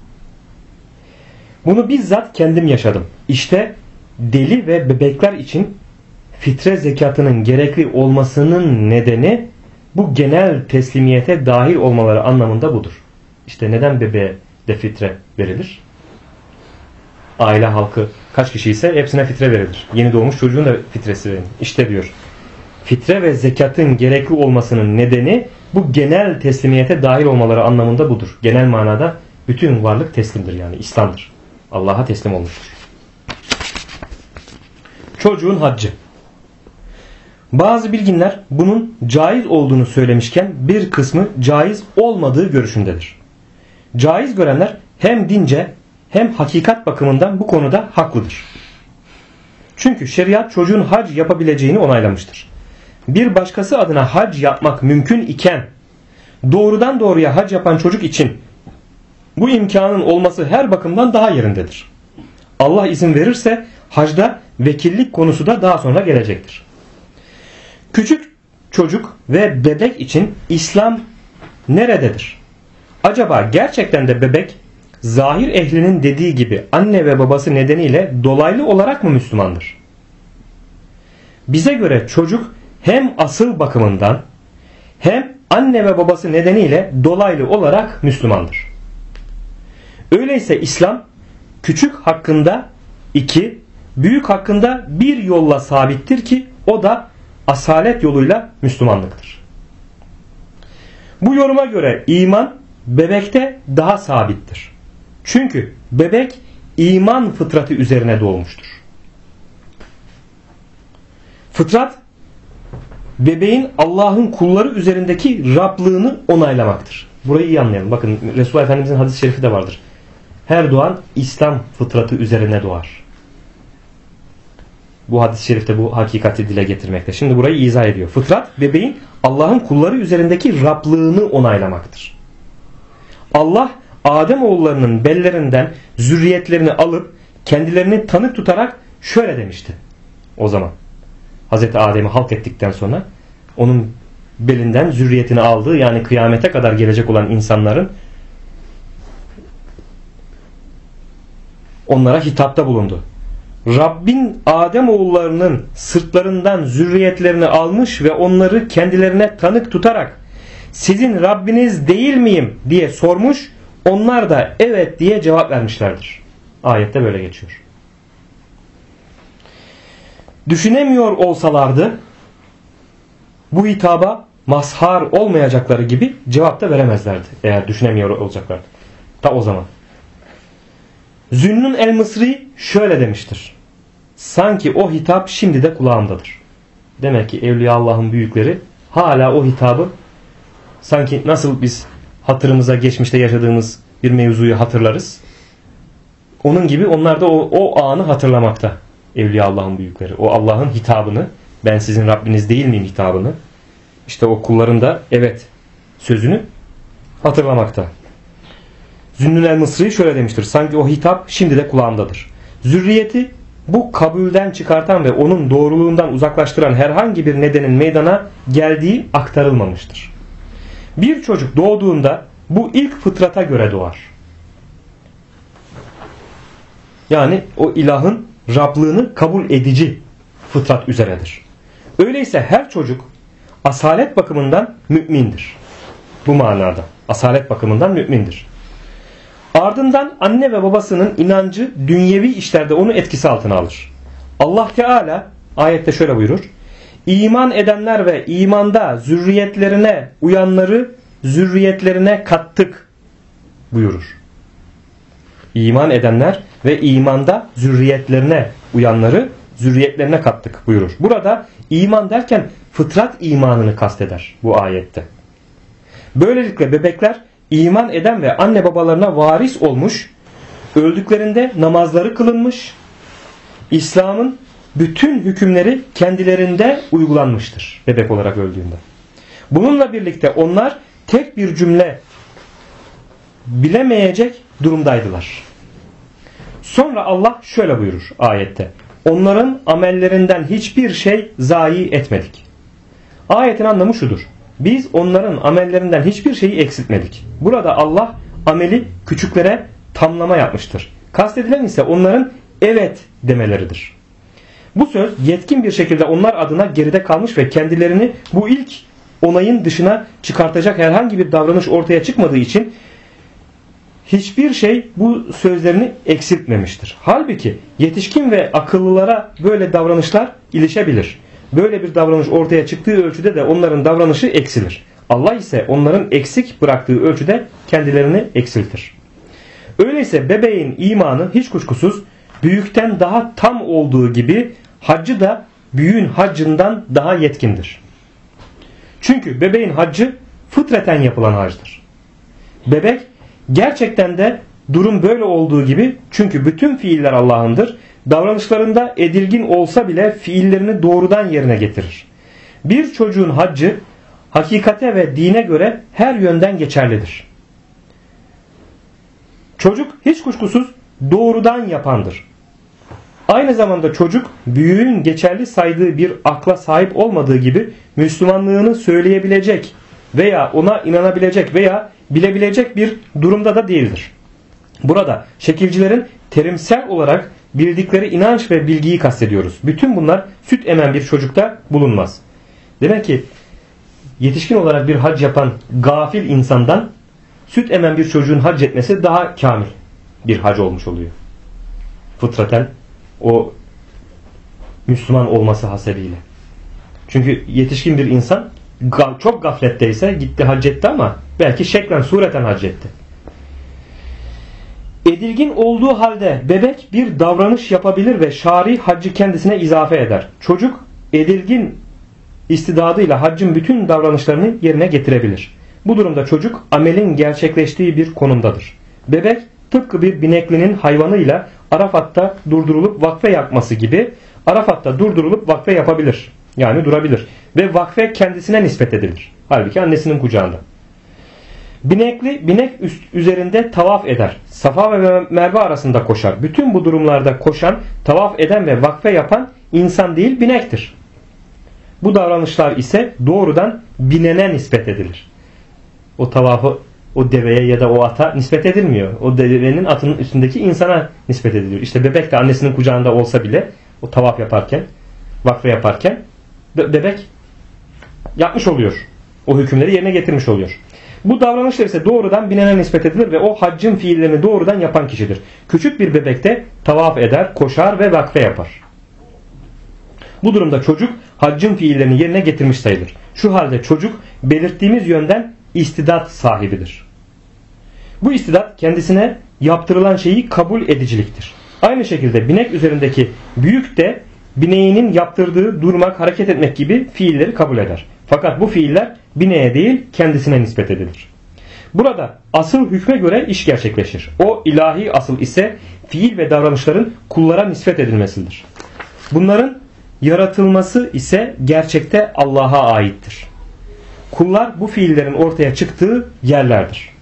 Bunu bizzat kendim yaşadım. İşte deli ve bebekler için fitre zekatının gerekli olmasının nedeni bu genel teslimiyete dahil olmaları anlamında budur. İşte neden bebeğe de fitre verilir? Aile halkı kaç kişi ise hepsine fitre verilir. Yeni doğmuş çocuğun da fitresi verilir. İşte diyor, fitre ve zekatın gerekli olmasının nedeni bu genel teslimiyete dahil olmaları anlamında budur. Genel manada bütün varlık teslimdir, yani İslam'dır. Allah'a teslim olmuştur. Çocuğun haccı. Bazı bilginler bunun caiz olduğunu söylemişken bir kısmı caiz olmadığı görüşündedir. Caiz görenler hem dince hem hakikat bakımından bu konuda haklıdır. Çünkü şeriat çocuğun hac yapabileceğini onaylamıştır. Bir başkası adına hac yapmak mümkün iken doğrudan doğruya hac yapan çocuk için bu imkanın olması her bakımdan daha yerindedir. Allah izin verirse hacda vekillik konusu da daha sonra gelecektir. Küçük çocuk ve bebek için İslam nerededir? Acaba gerçekten de bebek zahir ehlinin dediği gibi anne ve babası nedeniyle dolaylı olarak mı Müslümandır? Bize göre çocuk hem asıl bakımından hem anne ve babası nedeniyle dolaylı olarak Müslümandır. Öyleyse İslam küçük hakkında 2, büyük hakkında 1 yolla sabittir ki o da asalet yoluyla Müslümanlıktır. Bu yoruma göre iman bebekte daha sabittir. Çünkü bebek iman fıtratı üzerine doğmuştur. Fıtrat bebeğin Allah'ın kulları üzerindeki Rablığını onaylamaktır. Burayı iyi anlayalım. Bakın Resulullah Efendimizin hadis-i şerifi de vardır. Her doğan İslam fıtratı üzerine doğar. Bu hadis-i şerifte bu hakikati dile getirmekte. Şimdi burayı izah ediyor. Fıtrat bebeğin Allah'ın kulları üzerindeki Rablığını onaylamaktır. Allah Ademoğullarının bellerinden zürriyetlerini alıp kendilerini tanık tutarak şöyle demişti. O zaman Hazreti Adem'i halk ettikten sonra onun belinden zürriyetini aldığı, yani kıyamete kadar gelecek olan insanların onlara hitapta bulundu. Rabbin Ademoğullarının sırtlarından zürriyetlerini almış ve onları kendilerine tanık tutarak sizin Rabbiniz değil miyim diye sormuş. Onlar da evet diye cevap vermişlerdir. Ayette böyle geçiyor. Düşünemiyor olsalardı bu hitaba mazhar olmayacakları gibi cevap da veremezlerdi. Eğer düşünemiyor olacaklardı. Ta o zaman. Zünnun el-Mısri şöyle demiştir. Sanki o hitap şimdi de kulağımdadır. Demek ki Evliya Allah'ın büyükleri hala o hitabı, sanki nasıl biz hatırımıza geçmişte yaşadığımız bir mevzuyu hatırlarız, onun gibi onlar da o anı hatırlamakta. Evliya Allah'ın büyükleri. O Allah'ın hitabını, ben sizin Rabbiniz değil miyim hitabını, işte o kulların da evet sözünü hatırlamakta. Zünnun el-Mısri şöyle demiştir. Sanki o hitap şimdi de kulağımdadır. Zürriyeti bu kabulden çıkartan ve onun doğruluğundan uzaklaştıran herhangi bir nedenin meydana geldiği aktarılmamıştır. Bir çocuk doğduğunda bu ilk fıtrata göre doğar. Yani o ilahın Rablığını kabul edici fıtrat üzeredir. Öyleyse her çocuk asalet bakımından mümindir. Bu manada. Asalet bakımından mümindir. Ardından anne ve babasının inancı dünyevi işlerde onu etkisi altına alır. Allah Teala ayette şöyle buyurur. İman edenler ve imanda zürriyetlerine uyanları zürriyetlerine kattık buyurur. İman edenler ve imanda zürriyetlerine uyanları zürriyetlerine kattık buyurur. Burada iman derken fıtrat imanını kasteder bu ayette. Böylelikle bebekler iman eden ve anne babalarına varis olmuş, öldüklerinde namazları kılınmış, İslam'ın bütün hükümleri kendilerinde uygulanmıştır bebek olarak öldüğünde. Bununla birlikte onlar tek bir cümle bilemeyecek durumdaydılar. Sonra Allah şöyle buyurur ayette. Onların amellerinden hiçbir şey zayi etmedik. Ayetin anlamı şudur. Biz onların amellerinden hiçbir şeyi eksiltmedik. Burada Allah ameli küçüklere tamlama yapmıştır. Kastedilen ise onların evet demeleridir. Bu söz yetkin bir şekilde onlar adına geride kalmış ve kendilerini bu ilk onayın dışına çıkartacak herhangi bir davranış ortaya çıkmadığı için hiçbir şey bu sözlerini eksiltmemiştir. Halbuki yetişkin ve akıllılara böyle davranışlar ilişebilir. Böyle bir davranış ortaya çıktığı ölçüde de onların davranışı eksilir. Allah ise onların eksik bıraktığı ölçüde kendilerini eksiltir. Öyleyse bebeğin imanı hiç kuşkusuz büyükten daha tam olduğu gibi haccı da büyüğün haccından daha yetkindir. Çünkü bebeğin haccı fıtraten yapılan hacdır. Bebek gerçekten de durum böyle olduğu gibi çünkü bütün fiiller Allah'ındır. Davranışlarında edilgin olsa bile fiillerini doğrudan yerine getirir. Bir çocuğun haccı hakikate ve dine göre her yönden geçerlidir. Çocuk hiç kuşkusuz doğrudan yapandır. Aynı zamanda çocuk büyüğün geçerli saydığı bir akla sahip olmadığı gibi Müslümanlığını söyleyebilecek veya ona inanabilecek veya bilebilecek bir durumda da değildir. Burada şekilcilerin terimsel olarak bildikleri inanç ve bilgiyi kastediyoruz. Bütün bunlar süt emen bir çocukta bulunmaz. Demek ki yetişkin olarak bir hac yapan gafil insandan süt emen bir çocuğun hac etmesi daha kamil bir hac olmuş oluyor. Fıtraten o Müslüman olması hasebiyle. Çünkü yetişkin bir insan çok gafletteyse gitti hac etti ama belki şeklen sureten hac etti. Edilgin olduğu halde bebek bir davranış yapabilir ve şari haccı kendisine izafe eder. Çocuk edilgin istidadıyla haccın bütün davranışlarını yerine getirebilir. Bu durumda çocuk amelin gerçekleştiği bir konumdadır. Bebek tıpkı bir bineklinin hayvanıyla Arafat'ta durdurulup vakfe yapması gibi Arafat'ta durdurulup vakfe yapabilir. Yani durabilir. Ve vakfe kendisine nispet edilir. Halbuki annesinin kucağında. Binek üzerinde tavaf eder. Safa ve Merve arasında koşar. Bütün bu durumlarda koşan, tavaf eden ve vakfe yapan insan değil binektir. Bu davranışlar ise doğrudan binene nispet edilir. O tavafı o deveye ya da o ata nispet edilmiyor. O devenin atının üstündeki insana nispet ediliyor. İşte bebek de annesinin kucağında olsa bile o tavaf yaparken, vakfe yaparken bebek yapmış oluyor. O hükümleri yerine getirmiş oluyor. Bu davranışlar ise doğrudan binene nispet edilir ve o haccın fiillerini doğrudan yapan kişidir. Küçük bir bebek de tavaf eder, koşar ve vakfe yapar. Bu durumda çocuk haccın fiillerini yerine getirmiş sayılır. Şu halde çocuk belirttiğimiz yönden istidat sahibidir. Bu istidat kendisine yaptırılan şeyi kabul ediciliktir. Aynı şekilde binek üzerindeki büyük de bineğinin yaptırdığı durmak, hareket etmek gibi fiilleri kabul eder. Fakat bu fiiller bineğe değil kendisine nispet edilir. Burada asıl hükme göre iş gerçekleşir. O ilahi asıl ise fiil ve davranışların kullara nispet edilmesidir. Bunların yaratılması ise gerçekte Allah'a aittir. Kullar bu fiillerin ortaya çıktığı yerlerdir.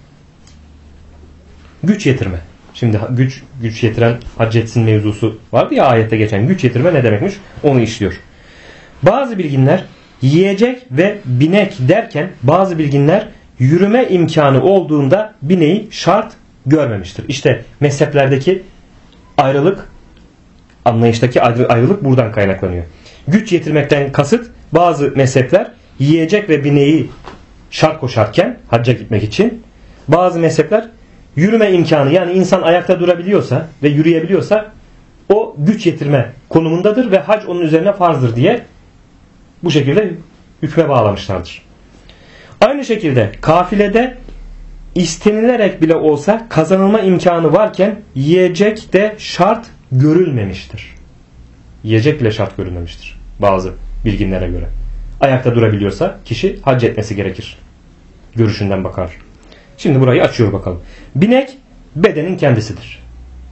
Güç yetirme. Şimdi güç yetiren hac etsin mevzusu vardı ya ayette geçen. Güç yetirme ne demekmiş? Onu işliyor. Bazı bilginler yiyecek ve binek derken bazı bilginler yürüme imkanı olduğunda bineği şart görmemiştir. İşte mezheplerdeki ayrılık, anlayıştaki ayrılık buradan kaynaklanıyor. Güç yetirmekten kasıt bazı mezhepler yiyecek ve bineği şart koşarken hacca gitmek için. Bazı mezhepler yürüme imkanı, yani insan ayakta durabiliyorsa ve yürüyebiliyorsa o güç yetirme konumundadır ve hac onun üzerine farzdır diye bu şekilde hükme bağlamışlardır. Aynı şekilde kafilede istenilerek bile olsa kazanılma imkanı varken yiyecek de şart görülmemiştir. Yiyecek bile şart görülmemiştir bazı bilginlere göre. Ayakta durabiliyorsa kişi hac etmesi gerekir görüşünden bakar. Şimdi burayı açıyor bakalım. Binek bedenin kendisidir.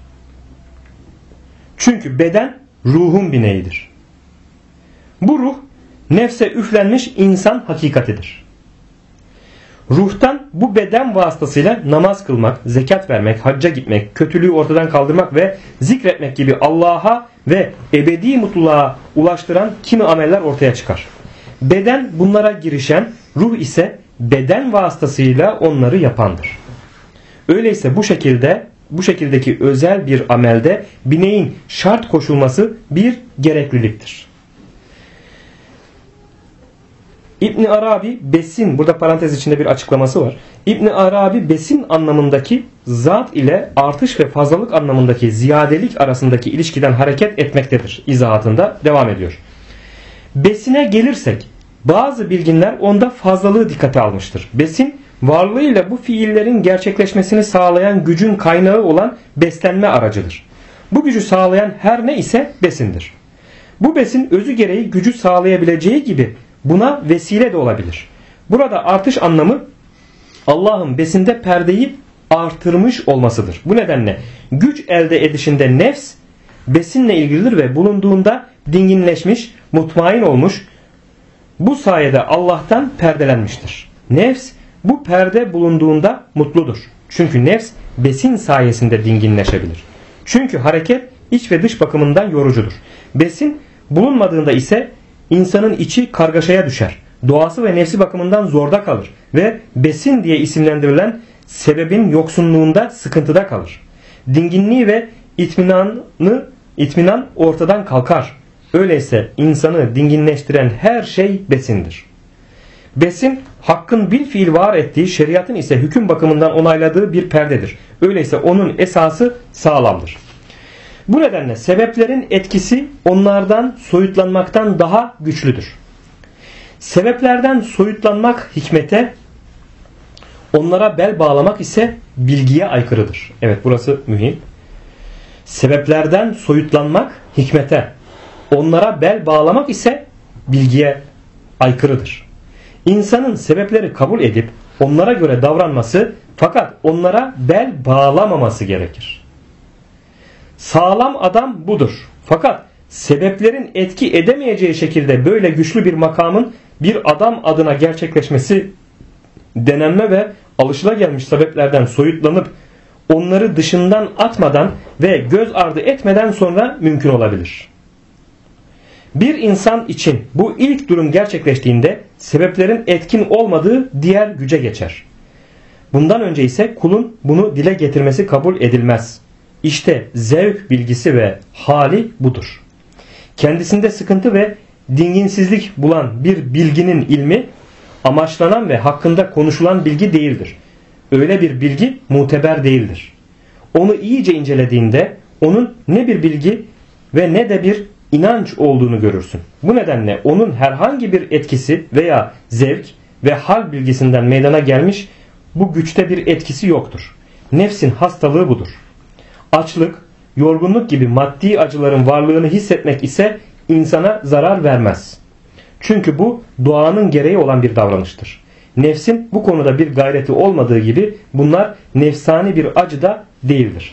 Çünkü beden ruhun bineğidir. Bu ruh nefse üflenmiş insan hakikatidir. Ruhtan bu beden vasıtasıyla namaz kılmak, zekat vermek, hacca gitmek, kötülüğü ortadan kaldırmak ve zikretmek gibi Allah'a ve ebedi mutluluğa ulaştıran kimi ameller ortaya çıkar. Beden bunlara girişen, ruh ise beden vasıtasıyla onları yapandır. Öyleyse bu şekildeki özel bir amelde bineğin şart koşulması bir gerekliliktir. İbn Arabi besin, burada parantez içinde bir açıklaması var. İbn Arabi besin anlamındaki zat ile artış ve fazlalık anlamındaki ziyadelik arasındaki ilişkiden hareket etmektedir izahatında devam ediyor. Besine gelirsek bazı bilginler onda fazlalığı dikkate almıştır. Besin varlığıyla bu fiillerin gerçekleşmesini sağlayan gücün kaynağı olan beslenme aracıdır. Bu gücü sağlayan her ne ise besindir. Bu besin özü gereği gücü sağlayabileceği gibi buna vesile de olabilir. Burada artış anlamı Allah'ın besinde perdeyi artırmış olmasıdır. Bu nedenle güç elde edişinde nefs besinle ilgilidir ve bulunduğunda dinginleşmiş, mutmain olmuş, bu sayede Allah'tan perdelenmiştir. Nefs bu perde bulunduğunda mutludur. Çünkü nefs besin sayesinde dinginleşebilir. Çünkü hareket iç ve dış bakımından yorucudur. Besin bulunmadığında ise insanın içi kargaşaya düşer. Doğası ve nefsi bakımından zorda kalır ve besin diye isimlendirilen sebebin yoksunluğunda sıkıntıda kalır. Dinginliği ve itminan ortadan kalkar. Öyleyse insanı dinginleştiren her şey besindir. Besin hakkın bil fiil var ettiği, şeriatın ise hüküm bakımından onayladığı bir perdedir. Öyleyse onun esası sağlamdır. Bu nedenle sebeplerin etkisi onlardan soyutlanmaktan daha güçlüdür. Sebeplerden soyutlanmak hikmete, onlara bel bağlamak ise bilgiye aykırıdır. Evet, burası mühim. Sebeplerden soyutlanmak hikmete, onlara bel bağlamak ise bilgiye aykırıdır. İnsanın sebepleri kabul edip onlara göre davranması fakat onlara bel bağlamaması gerekir. Sağlam adam budur. Fakat sebeplerin etki edemeyeceği şekilde böyle güçlü bir makamın bir adam adına gerçekleşmesi denenme ve alışılagelmiş sebeplerden soyutlanıp onları dışından atmadan ve göz ardı etmeden sonra mümkün olabilir. Bir insan için bu ilk durum gerçekleştiğinde sebeplerin etkin olmadığı diğer güce geçer. Bundan önce ise kulun bunu dile getirmesi kabul edilmez. İşte zevk bilgisi ve hali budur. Kendisinde sıkıntı ve dinginsizlik bulan bir bilginin ilmi amaçlanan ve hakkında konuşulan bilgi değildir. Öyle bir bilgi muteber değildir. Onu iyice incelediğinde onun ne bir bilgi ve ne de bir inanç olduğunu görürsün. Bu nedenle onun herhangi bir etkisi veya zevk ve hal bilgisinden meydana gelmiş bu güçte bir etkisi yoktur. Nefsin hastalığı budur. Açlık, yorgunluk gibi maddi acıların varlığını hissetmek ise insana zarar vermez. Çünkü bu doğanın gereği olan bir davranıştır. Nefsin bu konuda bir gayreti olmadığı gibi bunlar nefsani bir acı da değildir.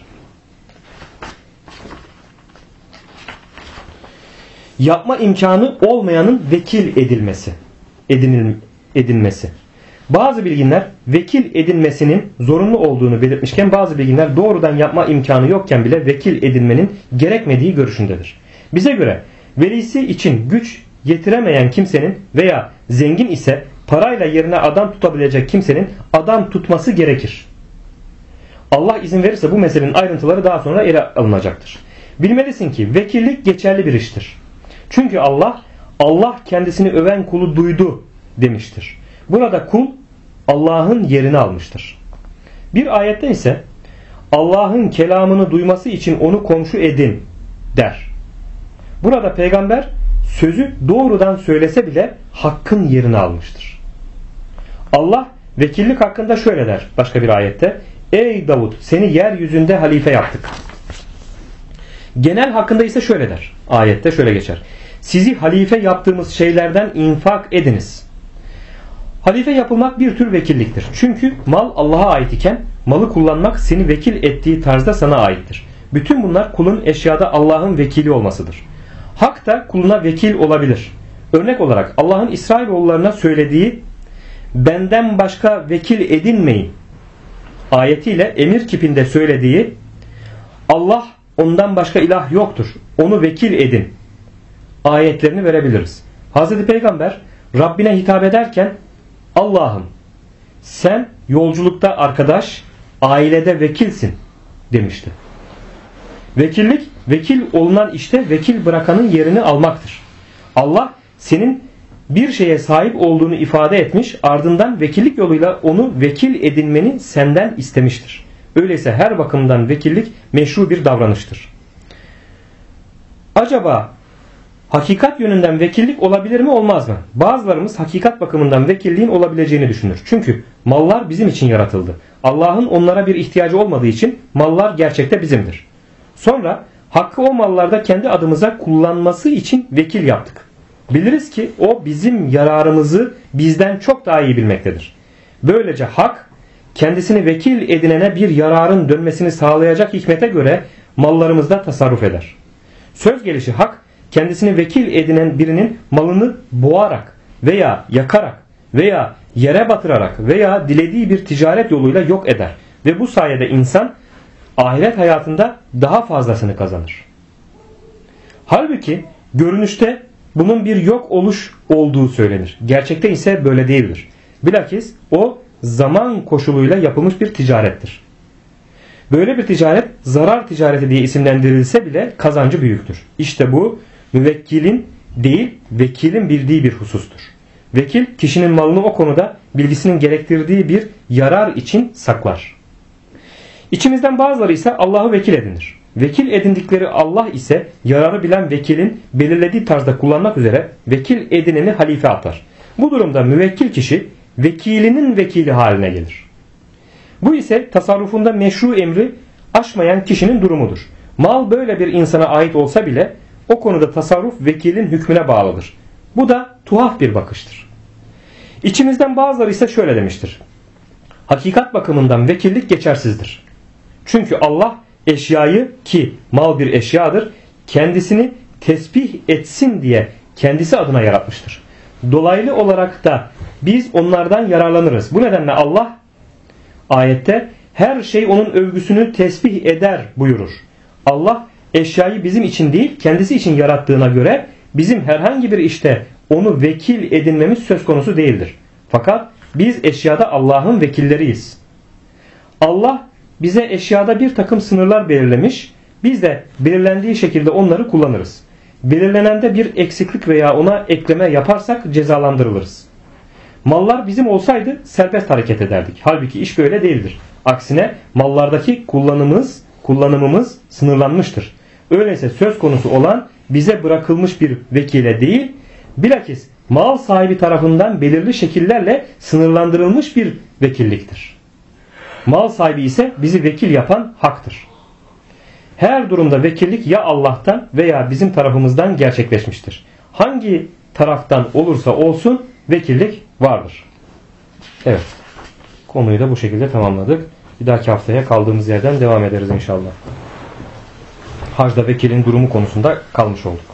Yapma imkanı olmayanın vekil edilmesi. Bazı bilginler vekil edilmesinin zorunlu olduğunu belirtmişken bazı bilginler doğrudan yapma imkanı yokken bile vekil edilmenin gerekmediği görüşündedir. Bize göre velisi için güç yetiremeyen kimsenin veya zengin ise parayla yerine adam tutabilecek kimsenin adam tutması gerekir. Allah izin verirse bu meselenin ayrıntıları daha sonra ele alınacaktır. Bilmelisin ki vekillik geçerli bir iştir. Çünkü Allah kendisini öven kulu duydu demiştir. Burada kul Allah'ın yerini almıştır. Bir ayette ise Allah'ın kelamını duyması için onu komşu edin der. Burada peygamber sözü doğrudan söylese bile hakkın yerini almıştır. Allah vekillik hakkında şöyle der başka bir ayette: Ey Davud, seni yeryüzünde halife yaptık. Genel hakkında ise şöyle der. Ayette şöyle geçer: sizi halife yaptığımız şeylerden infak ediniz. Halife yapılmak bir tür vekilliktir. Çünkü mal Allah'a ait iken malı kullanmak seni vekil ettiği tarzda sana aittir. Bütün bunlar kulun eşyada Allah'ın vekili olmasıdır. Hak da kuluna vekil olabilir. Örnek olarak Allah'ın İsrailoğullarına söylediği benden başka vekil edinmeyin ayetiyle emir kipinde söylediği Allah ondan başka ilah yoktur, onu vekil edin ayetlerini verebiliriz. Hazreti Peygamber Rabbine hitap ederken Allah'ım sen yolculukta arkadaş, ailede vekilsin demişti. Vekillik, vekil olunan işte vekil bırakanın yerini almaktır. Allah senin bir şeye sahip olduğunu ifade etmiş, ardından vekillik yoluyla onu vekil edinmeni senden istemiştir. Öyleyse her bakımdan vekillik meşru bir davranıştır. Acaba hakikat yönünden vekillik olabilir mi olmaz mı? Bazılarımız hakikat bakımından vekilliğin olabileceğini düşünür. Çünkü mallar bizim için yaratıldı. Allah'ın onlara bir ihtiyacı olmadığı için mallar gerçekte bizimdir. Sonra hakkı o mallarda kendi adımıza kullanması için vekil yaptık. Biliriz ki o bizim yararımızı bizden çok daha iyi bilmektedir. Böylece hak kendisini vekil edinene bir yararın dönmesini sağlayacak hikmete göre mallarımızda tasarruf eder. Söz gelişi hak kendisini vekil edinen birinin malını boğarak veya yakarak veya yere batırarak veya dilediği bir ticaret yoluyla yok eder. Ve bu sayede insan ahiret hayatında daha fazlasını kazanır. Halbuki görünüşte bunun bir yok oluş olduğu söylenir. Gerçekte ise böyle değildir. Bilakis o zaman koşuluyla yapılmış bir ticarettir. Böyle bir ticaret zarar ticareti diye isimlendirilse bile kazancı büyüktür. İşte bu müvekkilin değil vekilin bildiği bir husustur. Vekil kişinin malını o konuda bilgisinin gerektirdiği bir yarar için saklar. İçimizden bazıları ise Allah'ı vekil edinir. Vekil edindikleri Allah ise yararı bilen vekilin belirlediği tarzda kullanmak üzere vekil edineni halife atar. Bu durumda müvekkil kişi vekilinin vekili haline gelir. Bu ise tasarrufunda meşru emri aşmayan kişinin durumudur. Mal böyle bir insana ait olsa bile o konuda tasarruf vekilin hükmüne bağlıdır. Bu da tuhaf bir bakıştır. İçimizden bazıları ise şöyle demiştir: hakikat bakımından vekillik geçersizdir. Çünkü Allah eşyayı, ki mal bir eşyadır, kendisini tesbih etsin diye kendisi adına yaratmıştır. Dolaylı olarak da biz onlardan yararlanırız. Bu nedenle Allah ayette her şey onun övgüsünü tesbih eder buyurur. Allah eşyayı bizim için değil kendisi için yarattığına göre bizim herhangi bir işte onu vekil edinmemiz söz konusu değildir. Fakat biz eşyada Allah'ın vekilleriyiz. Allah bize eşyada bir takım sınırlar belirlemiş, biz de belirlendiği şekilde onları kullanırız. Belirlenende bir eksiklik veya ona ekleme yaparsak cezalandırılırız. Mallar bizim olsaydı serbest hareket ederdik. Halbuki iş böyle değildir. Aksine mallardaki kullanımımız sınırlanmıştır. Öyleyse söz konusu olan bize bırakılmış bir vekile değil, bilakis mal sahibi tarafından belirli şekillerle sınırlandırılmış bir vekilliktir. Mal sahibi ise bizi vekil yapan haktır. Her durumda vekillik ya Allah'tan veya bizim tarafımızdan gerçekleşmiştir. Hangi taraftan olursa olsun vekillik vardır. Evet. Konuyu da bu şekilde tamamladık. Bir dahaki haftaya kaldığımız yerden devam ederiz inşallah. Hacda vekilin durumu konusunda kalmış olduk.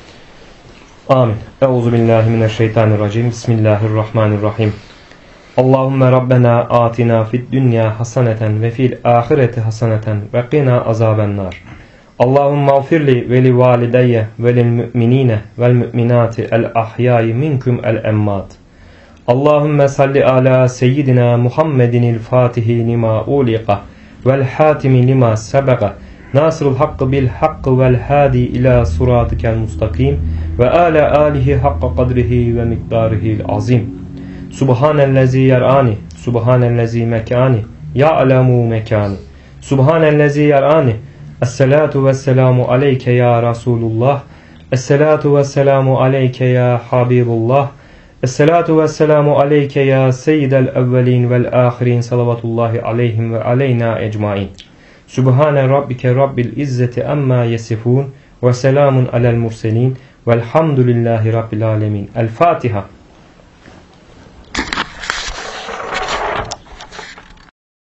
Amin. Euzubillahimineşşeytanirracim. Bismillahirrahmanirrahim. Allahümme Rabbena atina fid dünya haseneten ve fil ahireti haseneten ve qina azabennar. Allahümme ağfirli ve li valideyye ve lil müminine vel müminati el ahyai minkum el emmat. Allahümme salli ala seyyidina Muhammedinil fatihi lima uliqa vel hatimi lima sebega nasırul hakkı bil hakkı vel hadi ila suratikel mustakim ve ala alihi hakka kadrihi ve miktarihil azim. Subhanellezi yer'ani Subhanellezi mekani ya'lemu mekani. Subhanellezi yarani. Esselatu vesselamu aleyke ya Resulullah. Esselatu vesselamu aleyke ya Habibullah. Esselatu vesselamu aleyke ya seyyidel evvelin vel ahirin. Salavatullahi aleyhim ve aleyna ecmain. Subhane rabbike rabbil izzeti amma yesifun ve selamun alel murselin velhamdülillahi rabbil alemin. El Fatiha.